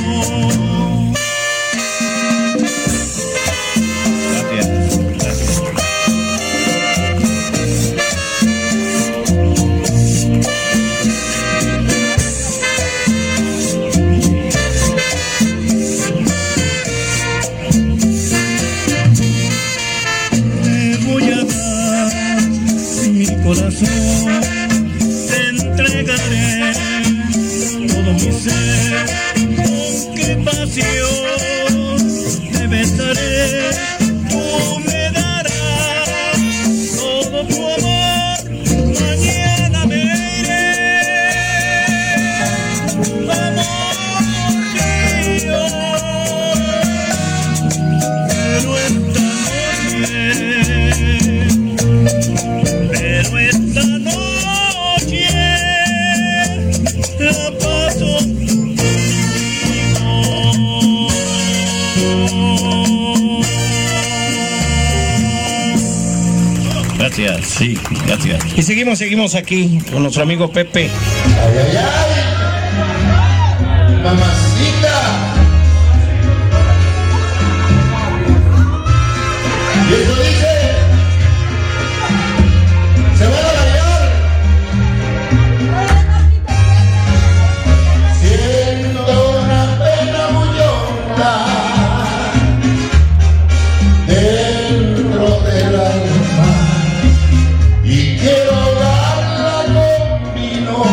Corazón, te entregaré todo mi ser, con qué pasión te besaré, tú me darás todo tu amor. Mañana me iré, amor mío, pero esta noche, pero esta noche la paso contigo. Gracias, sí, gracias. Y seguimos, seguimos aquí con nuestro amigo Pepe. Ay, ay, ay. Mamacita. Y eso dice, se van a bailar. Siento una pena muy honda dentro del alma y quiero ahogarla con vino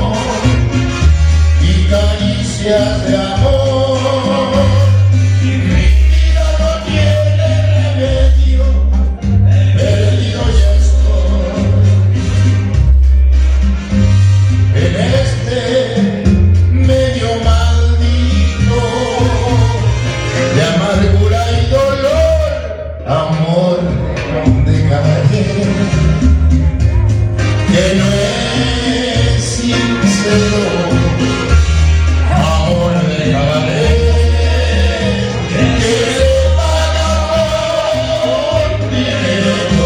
y caricias de amor. Y mi vida no tiene remedio, perdido ya estoy en este medio maldito de amargura y dolor, amor de caballero que no es sincero, amor de caballero que le paga por dinero,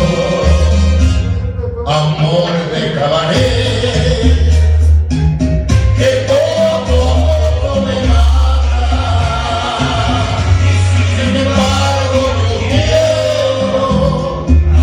amor de caballero que poco me mata, sin embargo yo quiero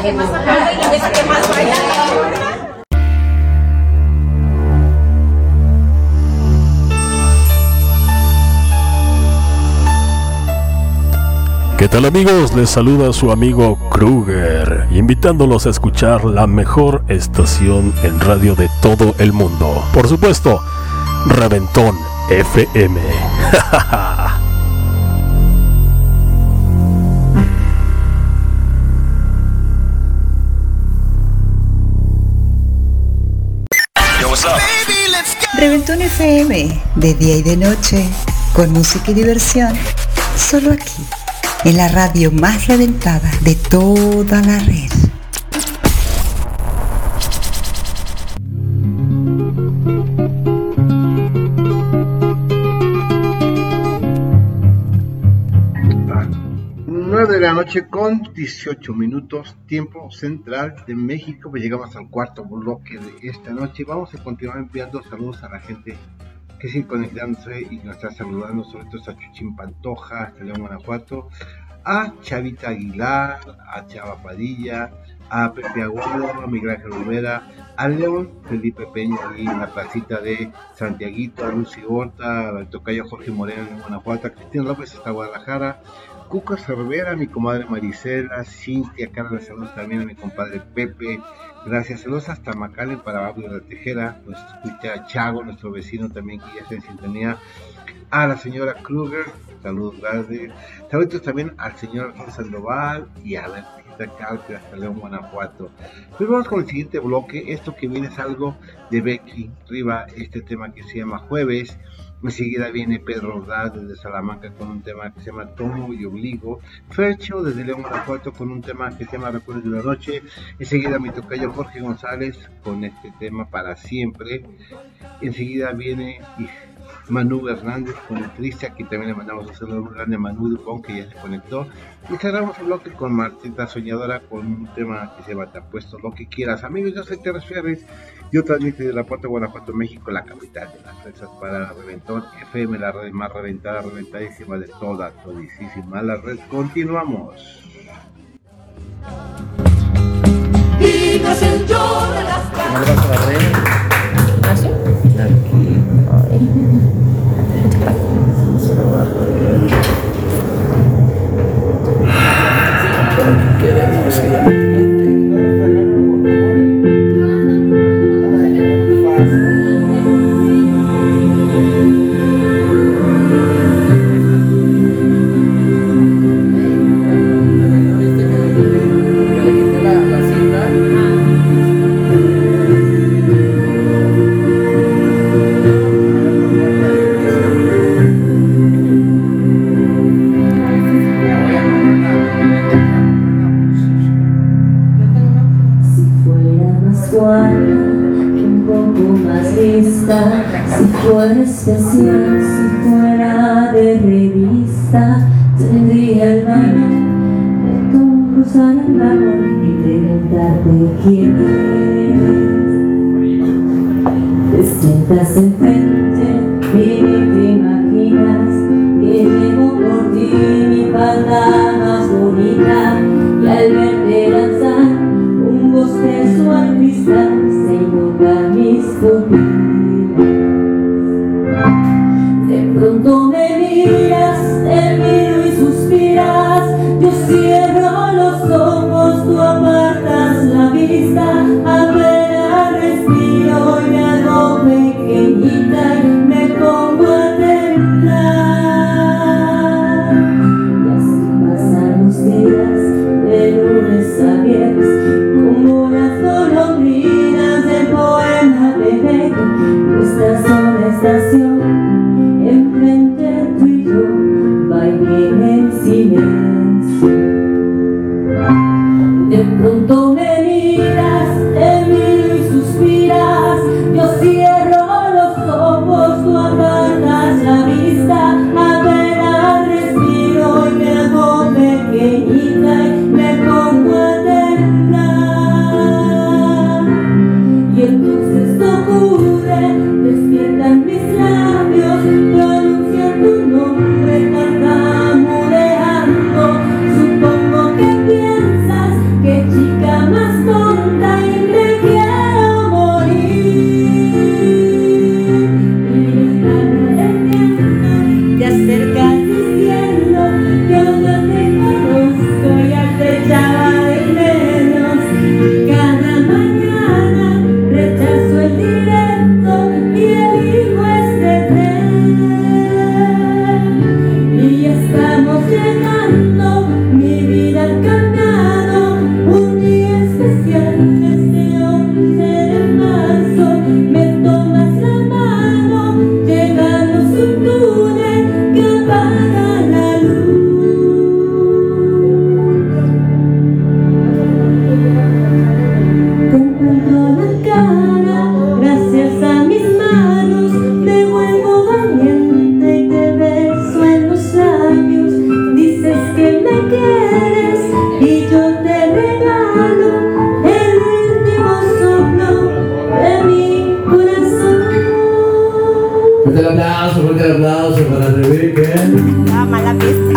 que más aplauda y la mesa que más baila. ¿Qué tal, amigos? Les saluda su amigo Kruger, invitándolos a escuchar la mejor estación en radio de todo el mundo. Por supuesto, Reventón F M. Reventón F M, de día y de noche, con música y diversión, solo aquí, en la radio más reventada de toda la red. nueve de la noche con dieciocho minutos, tiempo central de México. Pues llegamos al cuarto bloque de esta noche. Vamos a continuar enviando saludos a la gente que sigue conectándose y nos está saludando, sobre todo a Chuchín Pantoja, hasta León, Guanajuato, a Chavita Aguilar, a Chava Padilla, a Pepe Aguado, a Miguel Ángel Olvera, a León Felipe Peña ahí en la placita de Santiaguito, a Lucy Horta, al tocayo Jorge Moreno en Guanajuato, a Cristina López hasta Guadalajara, Cuca Cervera, a mi comadre Marisela, Cintia, Carlos, saludos también a mi compadre Pepe, gracias, saludos hasta Macalen para Babio de la Tejera, nos escucha a Chago, nuestro vecino también que ya está en sintonía, a la señora Kruger, saludos grandes, saludos también al señor Sandoval y a la artista Calpe hasta León, Guanajuato. Pues vamos con el siguiente bloque. Esto que viene es algo de Becky Riva, este tema que se llama Jueves. Enseguida viene Pedro Ordaz desde Salamanca con un tema que se llama Tomo y Obligo. Fercho desde León, Guanajuato con un tema que se llama Recuerdos de la Noche. Enseguida mi tocayo Jorge González con este tema Para Siempre. Enseguida viene Manu Hernández con el Triste, aquí también le mandamos un saludo muy grande a Manu Dupont que ya se conectó. Y cerramos el bloque con Martita Soñadora con un tema que se llama Te apuesto lo que quieras. Amigos, yo soy Terres Ferris. Yo transmito desde La Puerta, Guanajuato, México, la capital de las fresas para Reventón F M, la red más reventada, reventadísima de toda, todísima la red. Continuamos. Y tras el llor de las ¿Cómo le vas a barrer? ¿Ah, sí? Aquí. Queremos que si fuera especial, si fuera de revista, tendría el valor de tú cruzar el lago y preguntarte quién eres. Te sientas enfrente y te imaginas que llevo por ti mi falda más bonita, y al verte lanzar un bostezo al cristal se inundan mis pupilas. De pronto me miras, te miro y suspiras, yo cierro los ojos, tú apartas la vista, apenas respiro y me hago pequeñita y me pongo a temblar. Y así pasan los días de lunes a viernes, como las golondrinas del poema de Becky. es directo y el hijo es de tren. Y ya estamos llegando, mi vida ha cambiado. Un día especial, este once de marzo. Me tomas la mano, llegamos a un túnel que apaga la luz. Gracias a mis manos me vuelvo valiente y te beso en los labios. Dices que me quieres y yo te regalo el último soplo de mi corazón. Fuerte el aplauso, fuerte el aplauso para Rebeca. Ah, mala fiesta.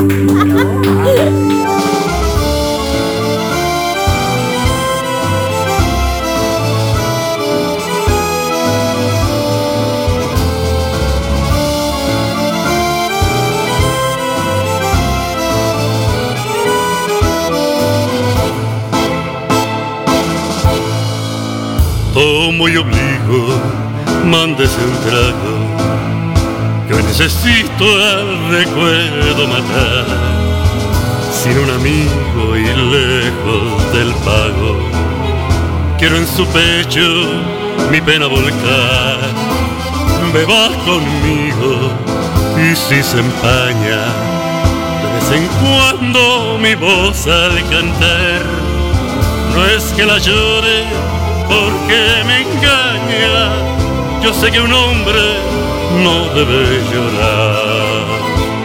Tomo y obligo, mándese un trago, que hoy necesito al recuerdo matar. Sin un amigo y lejos del pago, quiero en su pecho mi pena volcar. Beba conmigo y si se empaña, de vez en cuando mi voz al cantar, no es que la llore porque me engaña, yo sé que un hombre no debe llorar.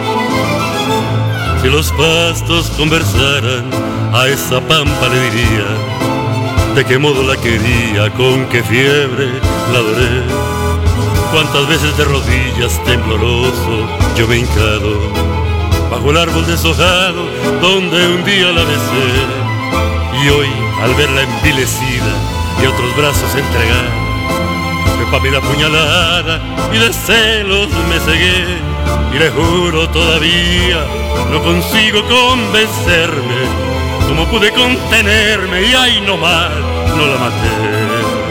Si los pastos conversaran, a esa pampa le diría de qué modo la quería, con qué fiebre la adoré. Cuántas veces de rodillas tembloroso yo me he hincado bajo el árbol deshojado donde un día la besé. Y hoy, al verla envilecida y otros brazos entregar, fue pa' mí la puñalada y de celos me cegué. Y le juro todavía no consigo convencerme cómo pude contenerme y ay no más, no la maté.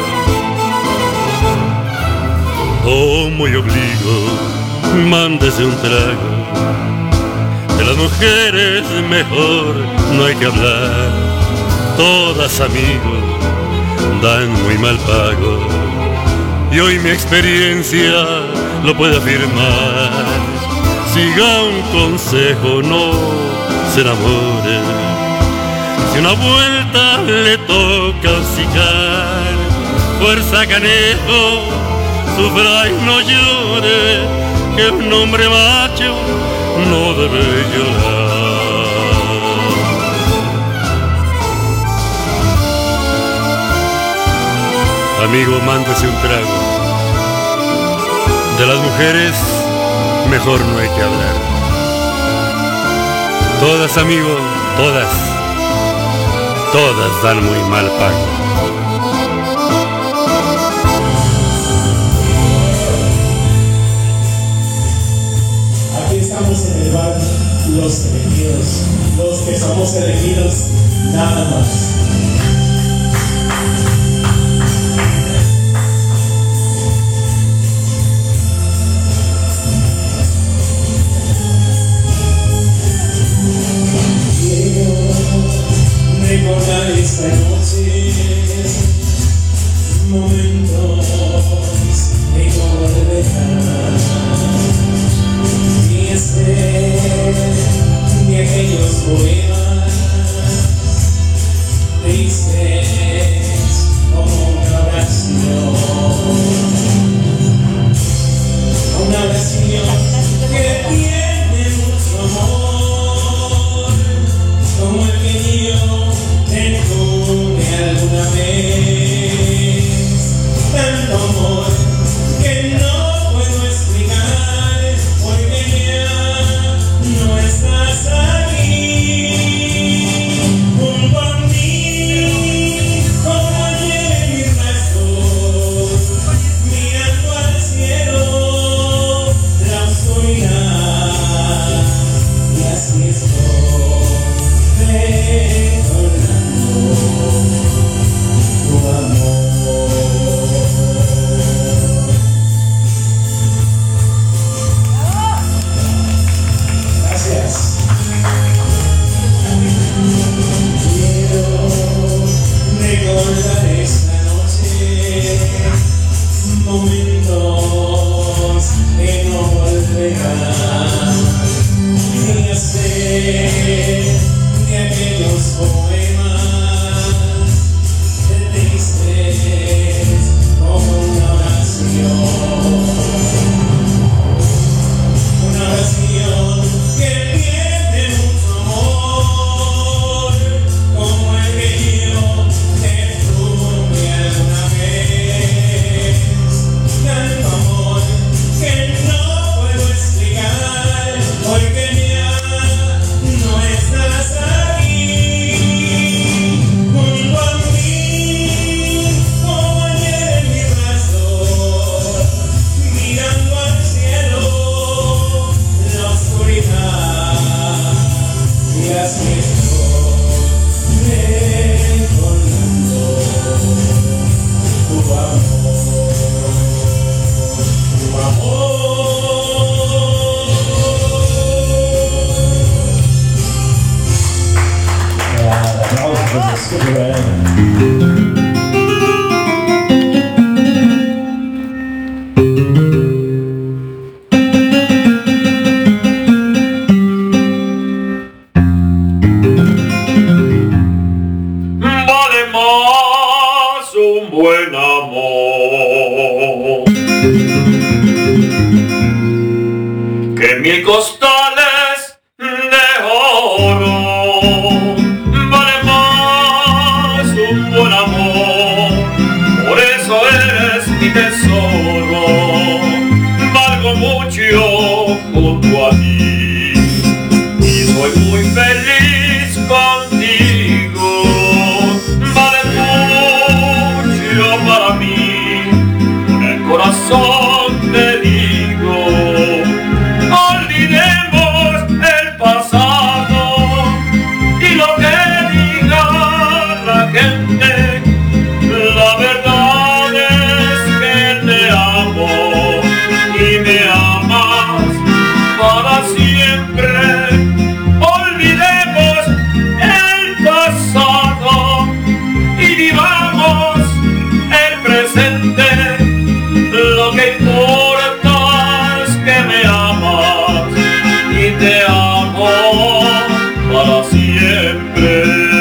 Tomo y obligo, mándese un trago, de las mujeres mejor no hay que hablar, todas amigos dan muy mal pago, y hoy mi experiencia lo puede afirmar. Siga un consejo, no se enamore, si una vuelta le toca hocicar, fuerza canejo, sufra y no llore, que un hombre macho no debe llorar. Amigo, mándese un trago, de las mujeres mejor no hay que hablar. Todas, amigo, todas, todas dan muy mal pago. Aquí estamos en el bar Los Elegidos, los que somos elegidos nada más. Recordar esta noche, momentos de como de dejar, y este de aquellos poemas momentos que no volverán. Y ya sé de aquellos poemas de tristes como una oración, una oración que tiene mucho amor, como el que yo te tuve alguna vez, tanto amor que no puedo explicar, porque ya no estás aquí, junto a mí, como ayer en mi brazo, mirando al cielo, la oscuridad y las viento recordando tu amor, tu amor. Aplausos para the Super Band. Vale más un buen amor que mil costales de oro. Vale más un buen amor, por eso eres mi tesoro. Valgo mucho junto a ti y soy muy feliz contigo. Vale mucho para mí, con el corazón te digo. Olvidemos el pasado y lo que diga la gente. La verdad es que te amo y me amas para siempre. Olvidemos el pasado y vivamos el presente. Lo que importa es que me amas y te amo para siempre.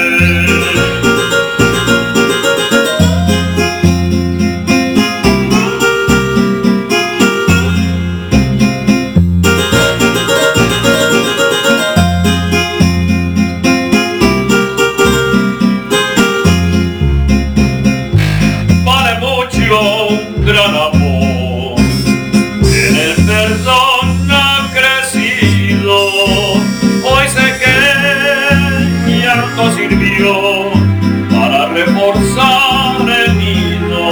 Vale mucho un gran amor, en el perdón ha crecido. Hoy sé que el llanto sirvió para reforzar el nido.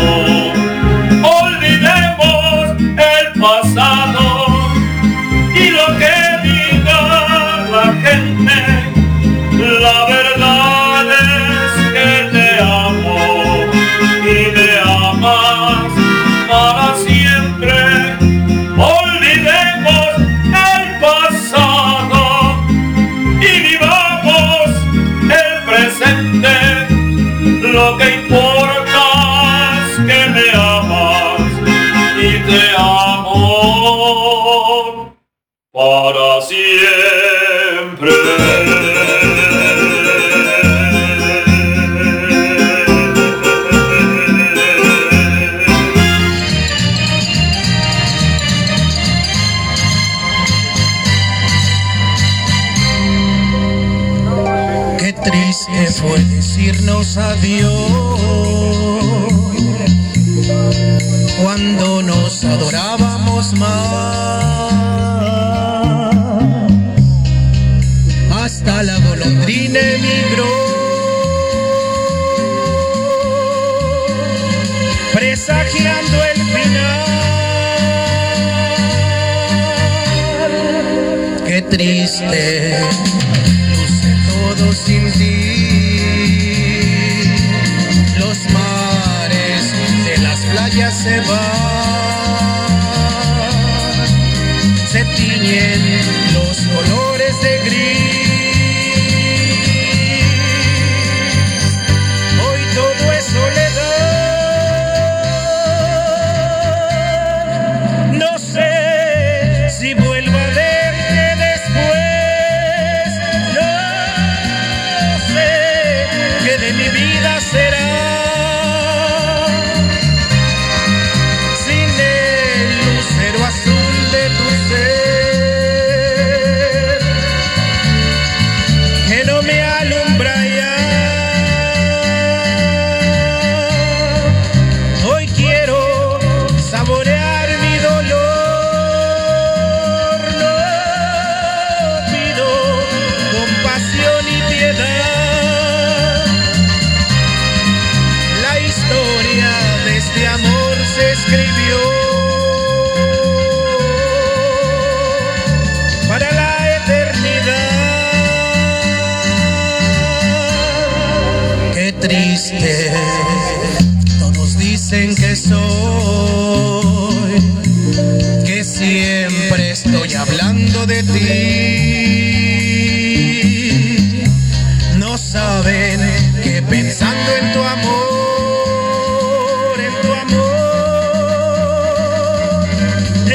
Olvidemos el pasado y lo que diga la gente. La verdad es que te amo y me amas para siempre. Olvidemos el pasado y vivamos el presente. Lo que importa es que me amas y te amo para siempre. Qué triste fue decirnos adiós cuando nos adorábamos más. Hasta la golondrina emigró, presagiando el final. Qué triste todo sin ti, los mares de las playas se van, se tiñen los colores de gris. Hoy todo es soledad,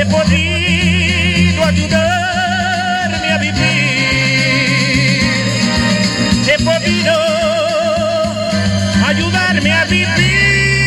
he podido ayudarme a vivir, he podido ayudarme a vivir.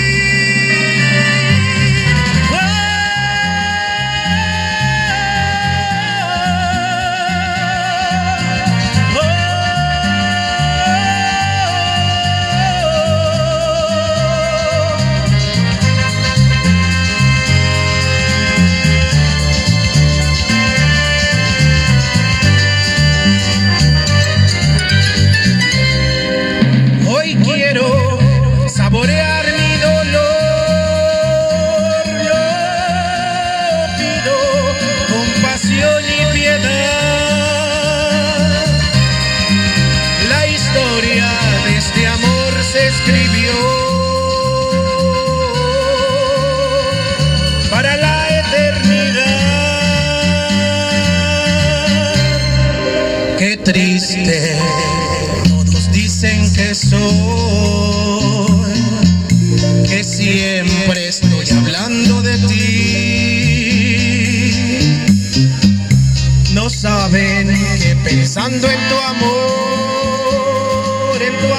Saborear mi dolor, lo pido con pasión y piedad. La historia de este amor se escribió para la eternidad. Qué triste, todos dicen que soy, que siempre estoy hablando de ti. No saben que pensando en tu amor, en tu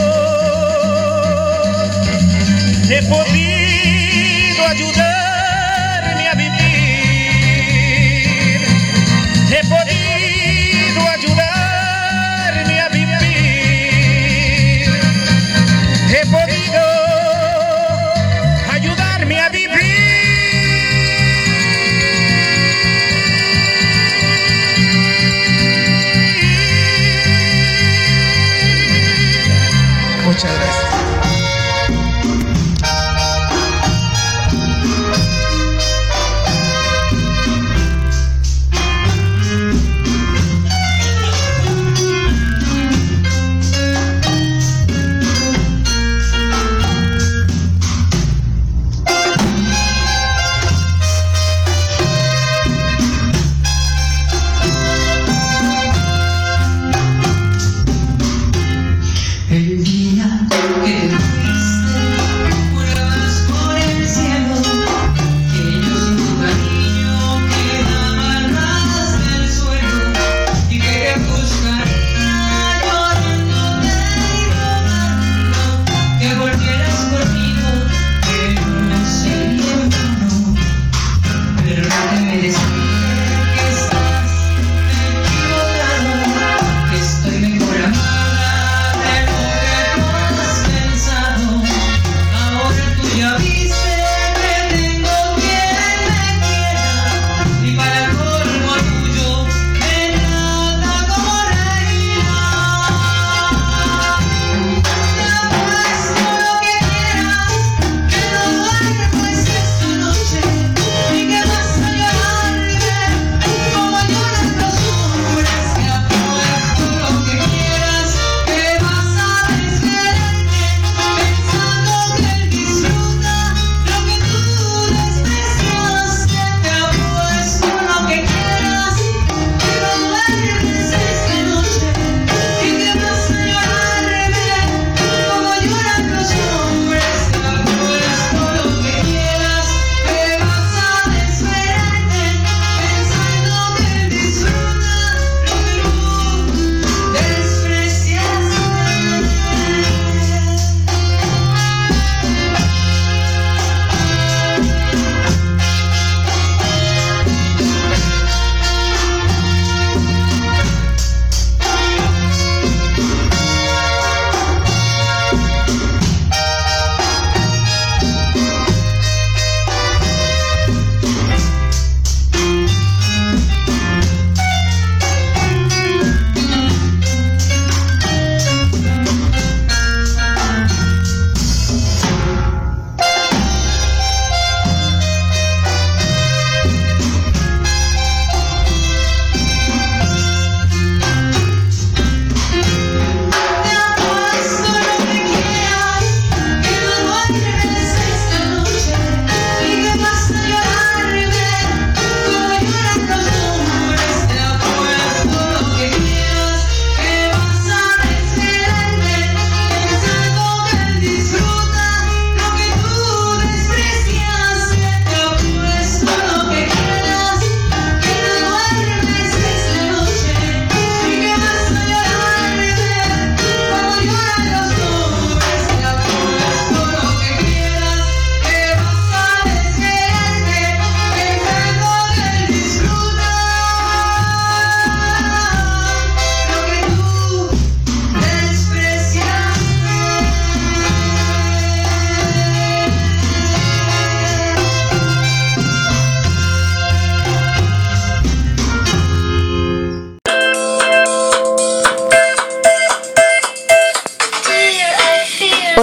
amor, he podido ayudarme a vivir, he podido ayudarme a vivir, he podido ayudarme a vivir.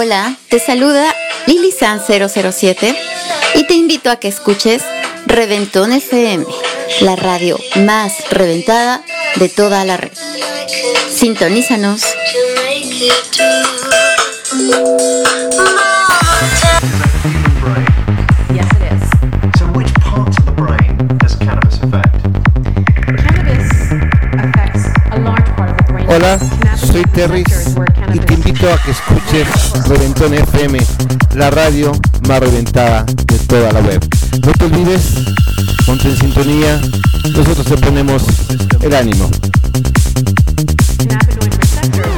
Hola, te saluda Lili San cero cero siete y te invito a que escuches Reventón F M, la radio más reventada de toda la red. Sintonízanos. Yes, it is. So which part of the brain does cannabis affect? Cannabis affects a large part of the brain. Hola, soy Terris y te invito a que escuches Reventón F M, la radio más reventada de toda la web. No te olvides, ponte en sintonía, nosotros te ponemos el ánimo. Cannabinoid receptors.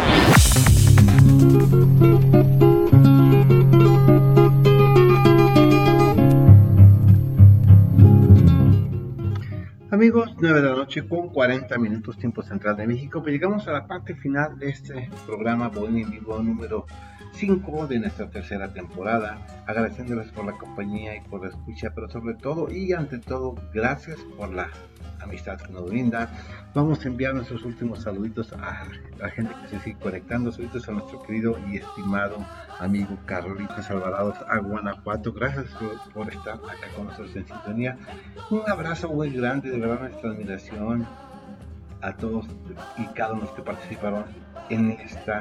Amigos, nueve de la noche con cuarenta minutos tiempo central de México, pues llegamos a la parte final de este programa Bohemia en Vivo número cinco de nuestra tercera temporada, agradeciéndoles por la compañía y por la escucha, pero sobre todo y ante todo, gracias por la amistad que nos brinda. Vamos a enviar nuestros últimos saluditos a la gente que se sigue conectando, saluditos a nuestro querido y estimado amigo Carlitos Alvarado a Guanajuato. Gracias por, por estar acá con nosotros en sintonía. Un abrazo muy grande, de verdad nuestra admiración a todos y cada uno que participaron en esta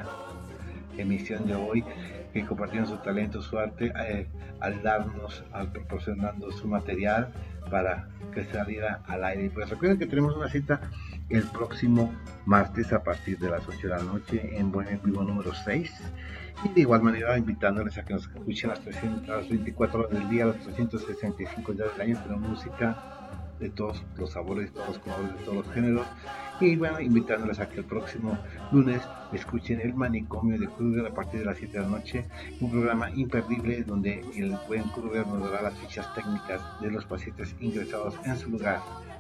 emisión de hoy, que compartieron su talento, su arte, eh, al darnos, al proporcionando su material para que saliera al aire. Pues recuerden que tenemos una cita el próximo martes a partir de las ocho de la noche en Buen en Vivo número seis, y de igual manera invitándoles a que nos escuchen las trescientas veinticuatro horas del día, los trescientos sesenta y cinco días del año. Tenemos música de todos los sabores, de todos los colores, de todos los géneros. Y bueno, invitándoles a que el próximo lunes escuchen El Manicomio de Kruger a partir de las siete de la noche, un programa imperdible donde el buen Kruger nos dará las fichas técnicas de los pacientes ingresados en su lugar.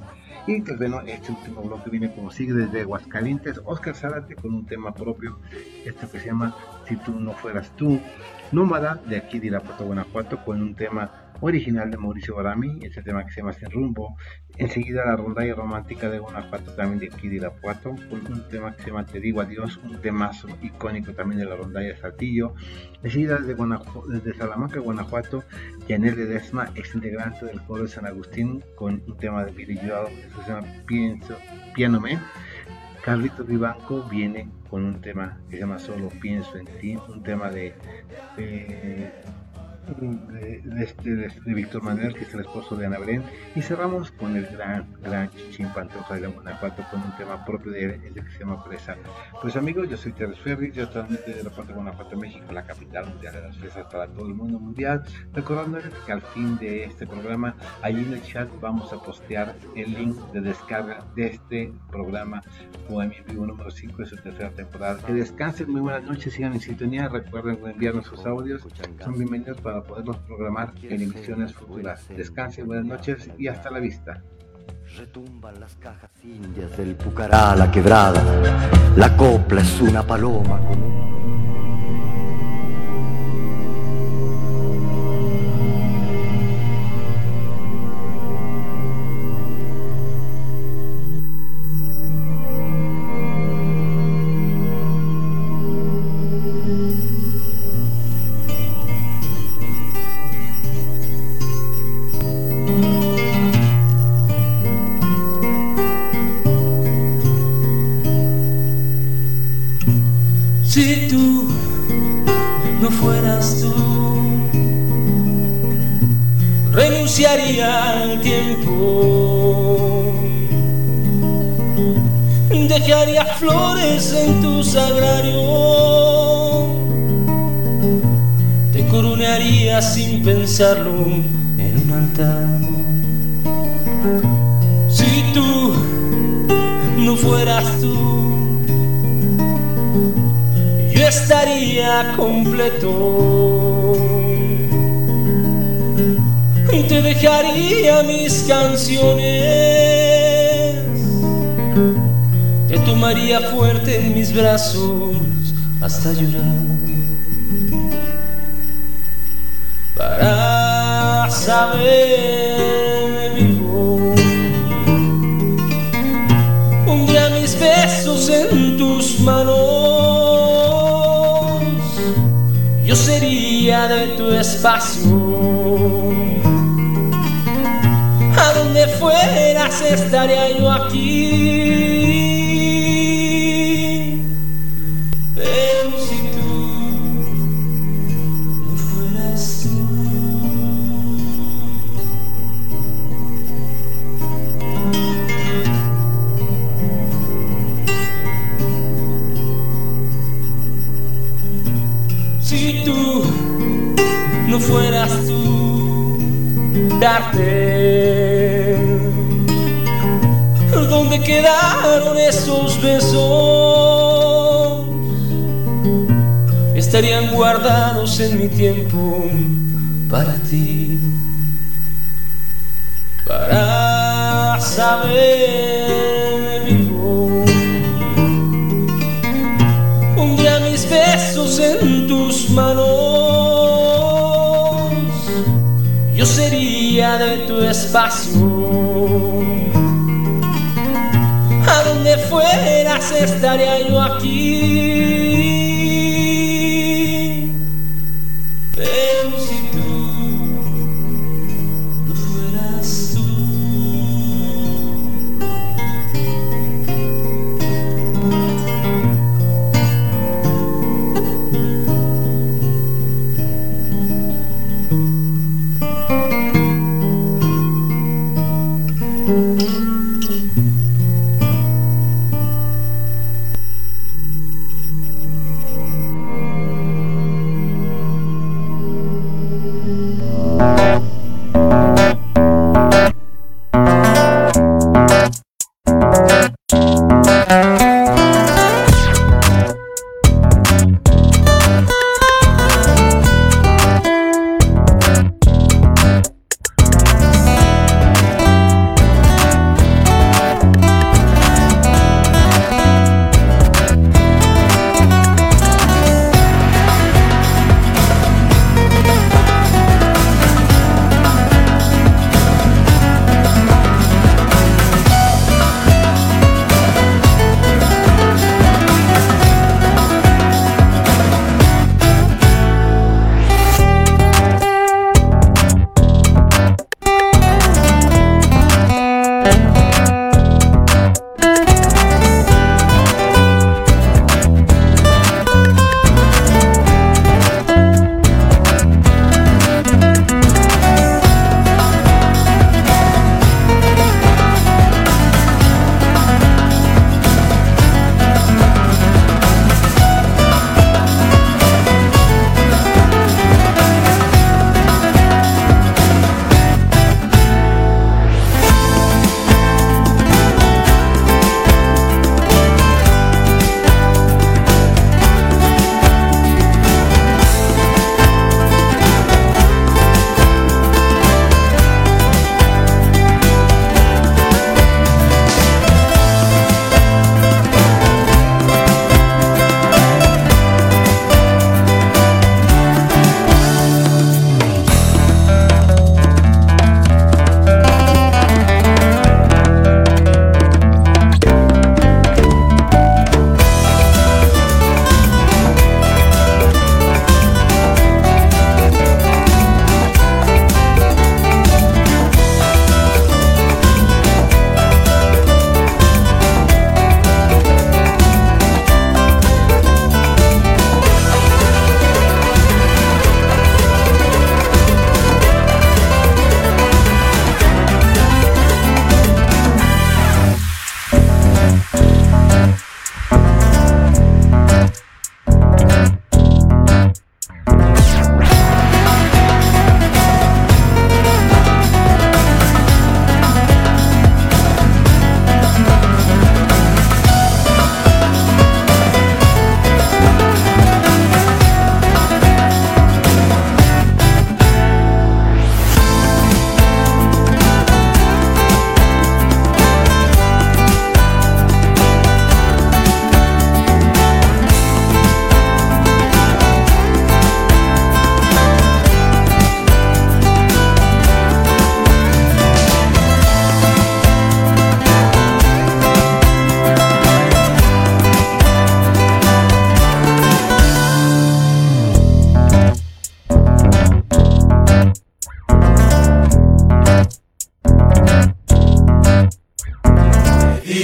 Y pues bueno, este último bloque viene como sigue desde Aguascalientes, Oscar Zárate con un tema propio, este que se llama Si tú no fueras tú. Nómada de aquí de Irapuato, Guanajuato, con un tema original de Mauricio Barami, este tema que se llama Sin Rumbo. Enseguida la rondalla romántica de Guanajuato, también de aquí de Irapuato, con un tema que se llama Te digo adiós, un temazo icónico también de la rondalla de Saltillo. Enseguida desde, Guanajuato, desde Salamanca, Guanajuato, Yanel Ledesma, ex integrante del coro de San Agustín, con un tema de Billy Joel, que se llama Pienso, Piano Man. Carlitos Vivanco viene con un tema que se llama Solo Pienso en Ti, un tema de, de, de, de, este, de, de Víctor Manuel, que es el esposo de Ana Belén. Y cerramos con el gran, gran Chichín Pantoja de Guanajuato con un tema propio de él, el que se llama Presa. Pues amigos, yo soy Teres Ferri, yo transmito de la parte de Guanajuato, México, la capital mundial de las fresas para todo el mundo mundial. Recordándoles que al fin de este programa, allí en el chat vamos a postear el link de descarga de este programa Bohemia en Vivo número cinco de su tercera temporada. Que descansen, muy buenas noches, sigan en sintonía, recuerden enviarnos sus audios, son bienvenidos para poderlos programar en emisiones futuras. Descansen, buenas noches y hasta la vista. Retumban las cajas indias del Pucará a la quebrada, la copla es una paloma con un... Si tú no fueras tú, renunciaría al tiempo, dejaría flores en tu sagrario, te coronaría sin pensarlo en un altar. Si tú no fueras tú, yo estaría completo, te dejaría mis canciones, te tomaría fuerte en mis brazos hasta llorar, para saber de mi voz. Pondría mis besos en tus manos, yo sería de tu espacio? A donde fueras estaría yo aquí. Pero si tú no fueras tú, si tú no fueras tú, darte, ¿dónde quedaron esos besos? Estarían guardados en mi tiempo para ti, para saber vivo. Pondría mis besos en tus manos, yo sería de tu espacio. A donde fueras estaría yo aquí. Pero si tú no fueras tú,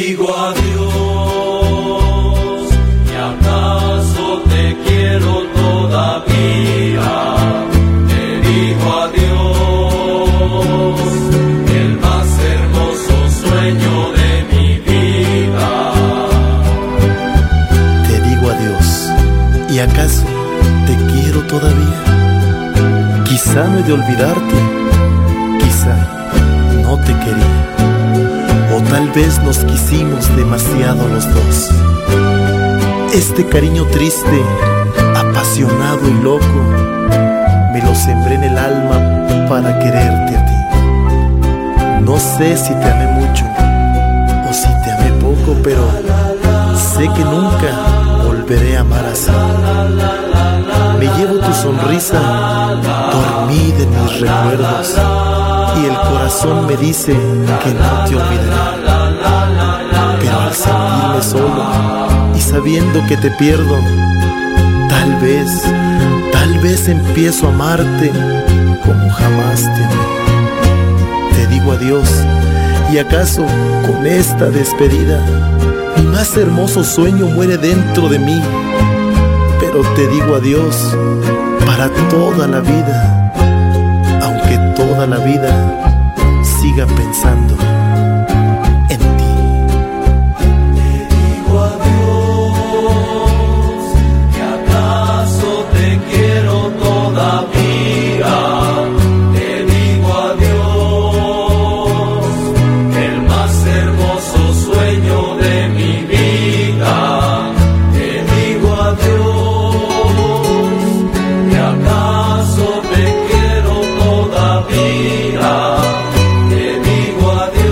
digo adiós, ¿y acaso te quiero todavía? Te digo adiós, el más hermoso sueño de mi vida. Te digo adiós, ¿y acaso te quiero todavía? Quizá no he de olvidarte, quizá no te quería, o tal vez nos quisimos demasiado los dos. Este cariño triste, apasionado y loco, me lo sembré en el alma para quererte a ti. No sé si te amé mucho o si te amé poco, pero sé que nunca volveré a amar así. Me llevo tu sonrisa dormida en mis recuerdos, y el corazón me dice que no te olvidaré. Pero al sentirme solo y sabiendo que te pierdo, tal vez, tal vez empiezo a amarte como jamás te amé. Te digo adiós, y acaso con esta despedida mi más hermoso sueño muere dentro de mí. Pero te digo adiós para toda la vida, aunque toda la vida siga pensando en ti. Te digo adiós, ¿y acaso te quiero todavía? Te digo adiós, el más hermoso sueño de mi vida. Te digo adiós, ¿y acaso te quiero todavía? Te digo adiós.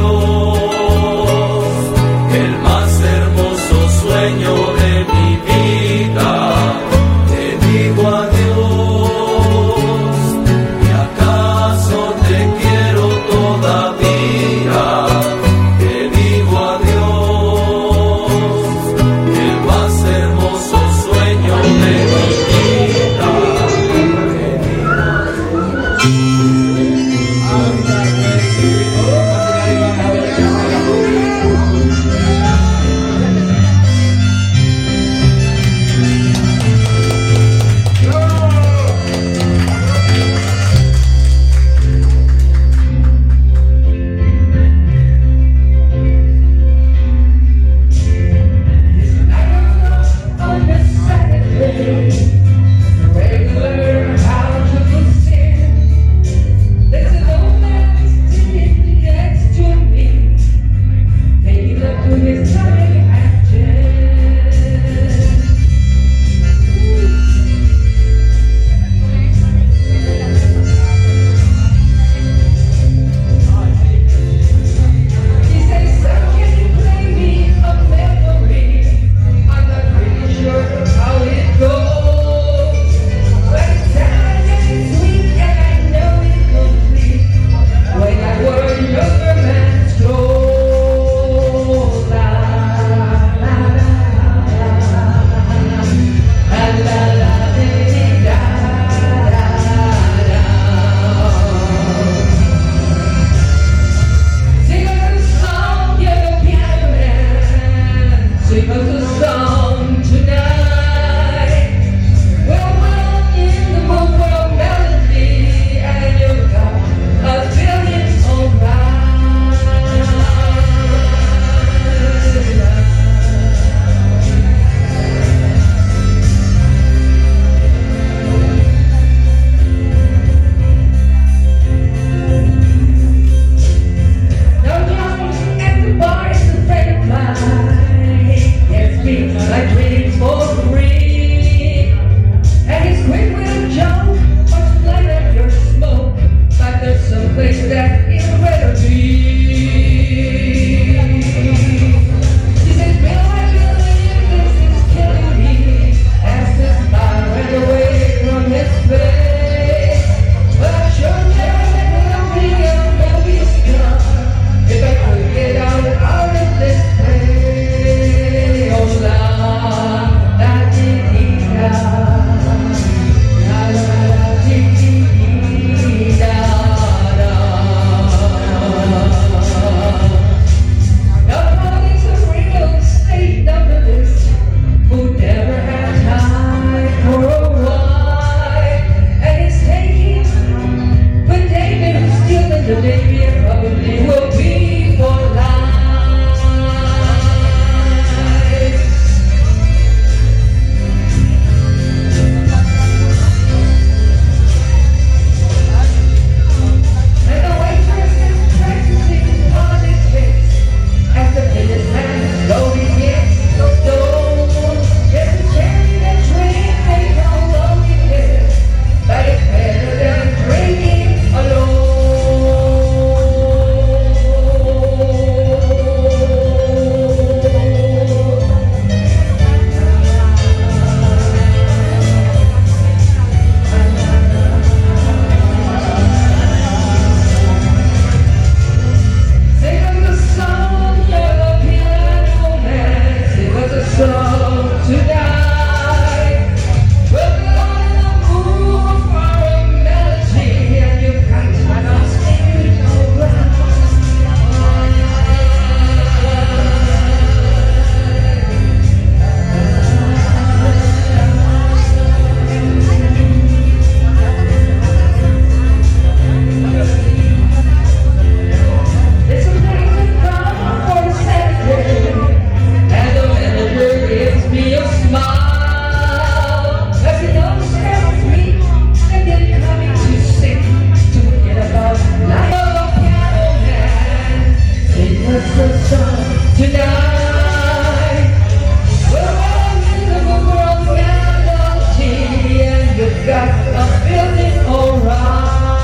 tonight. We're running the world's galaxy, and you've got a feeling alright.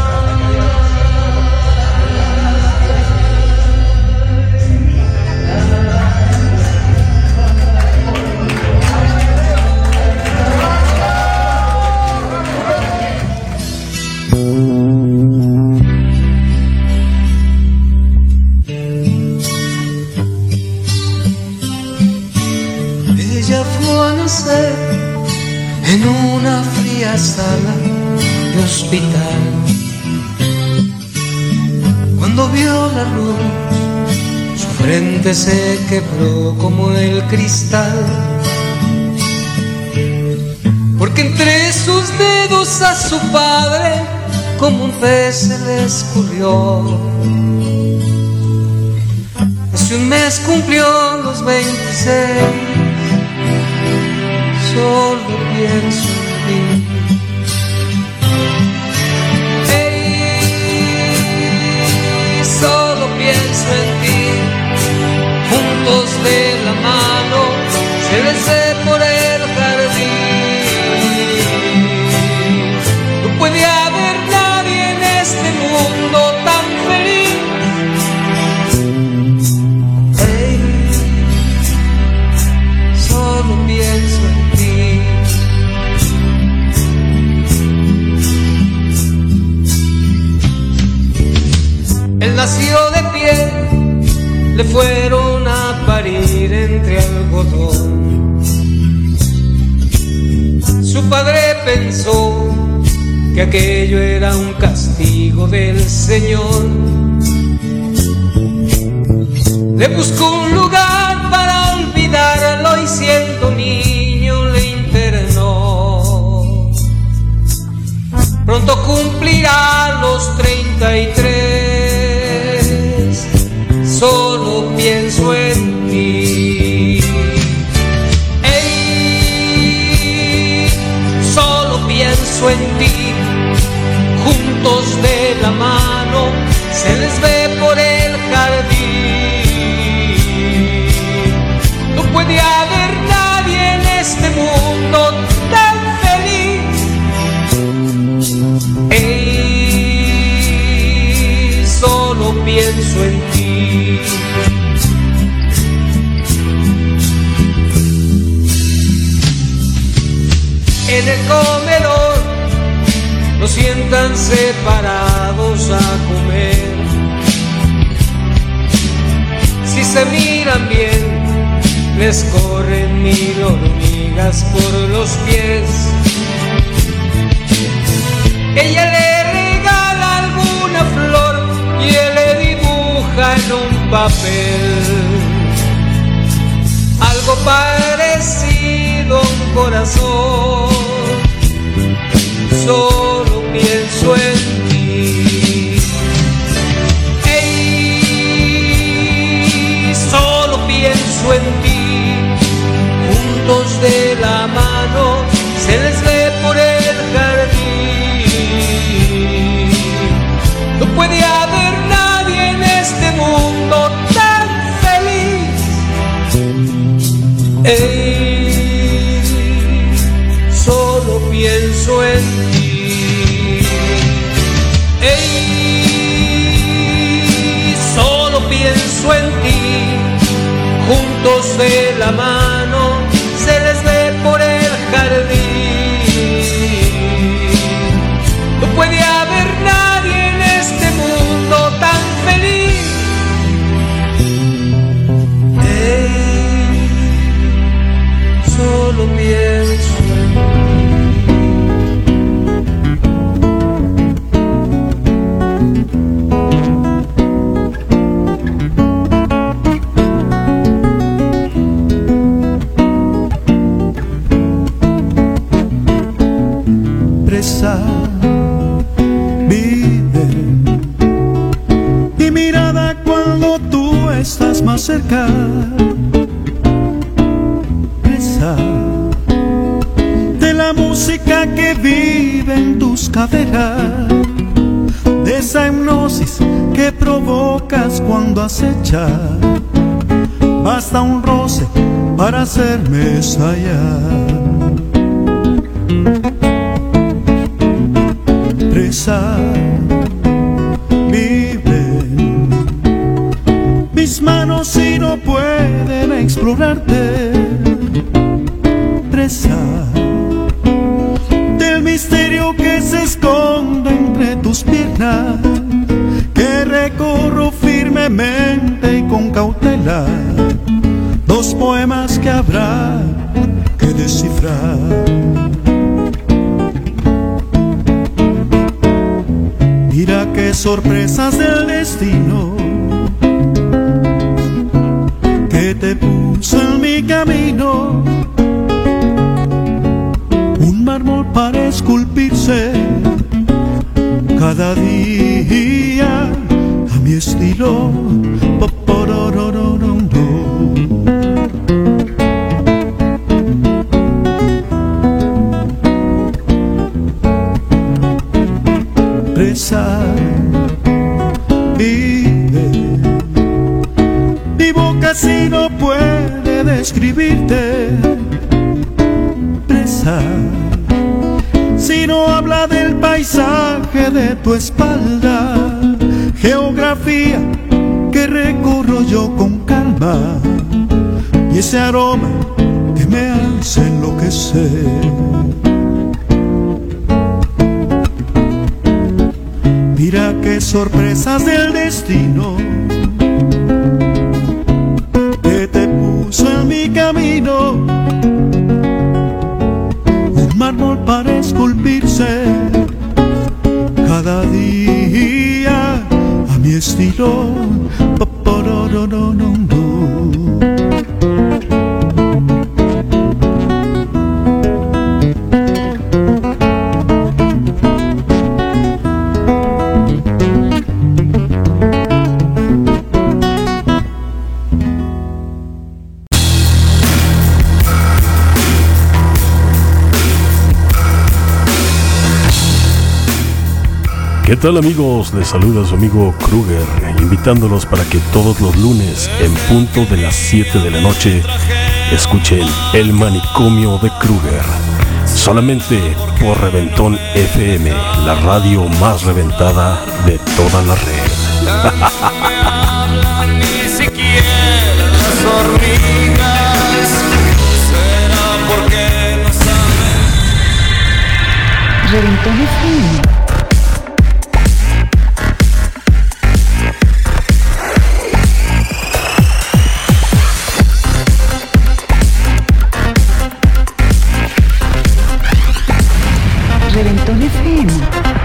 Ella fue a nacer en una fría sala de hospital. Cuando vio la luz, su frente se quebró como el cristal, porque entre sus dedos a su padre como un pez se le escurrió. Hace un mes cumplió los veintiséis. Solo pienso en ti. Hey, solo pienso en ti. Juntos de la mano se les ve por el jardín. No puede haber nadie en este mundo tan feliz. Hey, solo pienso en ti. Él nació de pie, le fueron a parir entre algodón. Su padre pensó que aquello era un castigo del Señor. Le buscó un lugar para olvidarlo y siendo niño le internó. Pronto cumplirá los treinta y tres. Solo pienso en ti. Ey, solo pienso en ti. Juntos de la mano se les ve por el jardín. No puede haber nadie en este mundo tan feliz. Ey, solo pienso en ti. En el comedor los sientan separados a comer. Si se miran bien, les corren mil hormigas por los pies. Ella le regala alguna flor y él le dibuja en un papel algo parecido a un corazón. Solo pienso en ti. Ey, solo pienso en ti. Juntos de la mano se les ve por el jardín. No puede haber nadie en este mundo tan feliz. Ey, solo pienso en ti. Ey, solo pienso en ti. Juntos de la mano se les ve por el jardín. No puede haber nadie en este mundo tan feliz. Ey, solo pienso en ti. Vive mi mirada cuando tú estás más cerca. Presa de la música que vive en tus caderas, de esa hipnosis que provocas cuando acechas, basta un roce para hacerme estallar. Presa, viven mis manos y no pueden explorarte. Presa del misterio que se esconde entre tus piernas, que recorro firmemente y con cautela, dos poemas que habrá que descifrar. Mira qué sorpresas del destino que te puso en mi camino, un mármol para esculpirse cada día a mi estilo. Presa, vive, mi boca si no puede describirte. Presa, si no habla del paisaje de tu espalda, geografía que recorro yo con calma, y ese aroma que me hace enloquecer. Mira qué sorpresas del destino que te puso en mi camino, un mármol para esculpirse cada día a mi estilo. ¿Qué tal, amigos? Les saluda su amigo Kruger, invitándolos para que todos los lunes en punto de las siete de la noche escuchen El Manicomio de Kruger, solamente por Reventón F M, la radio más reventada de toda la red. Ni siquiera las hormigas, será porque no saben. Reventón F M. Reventón F M.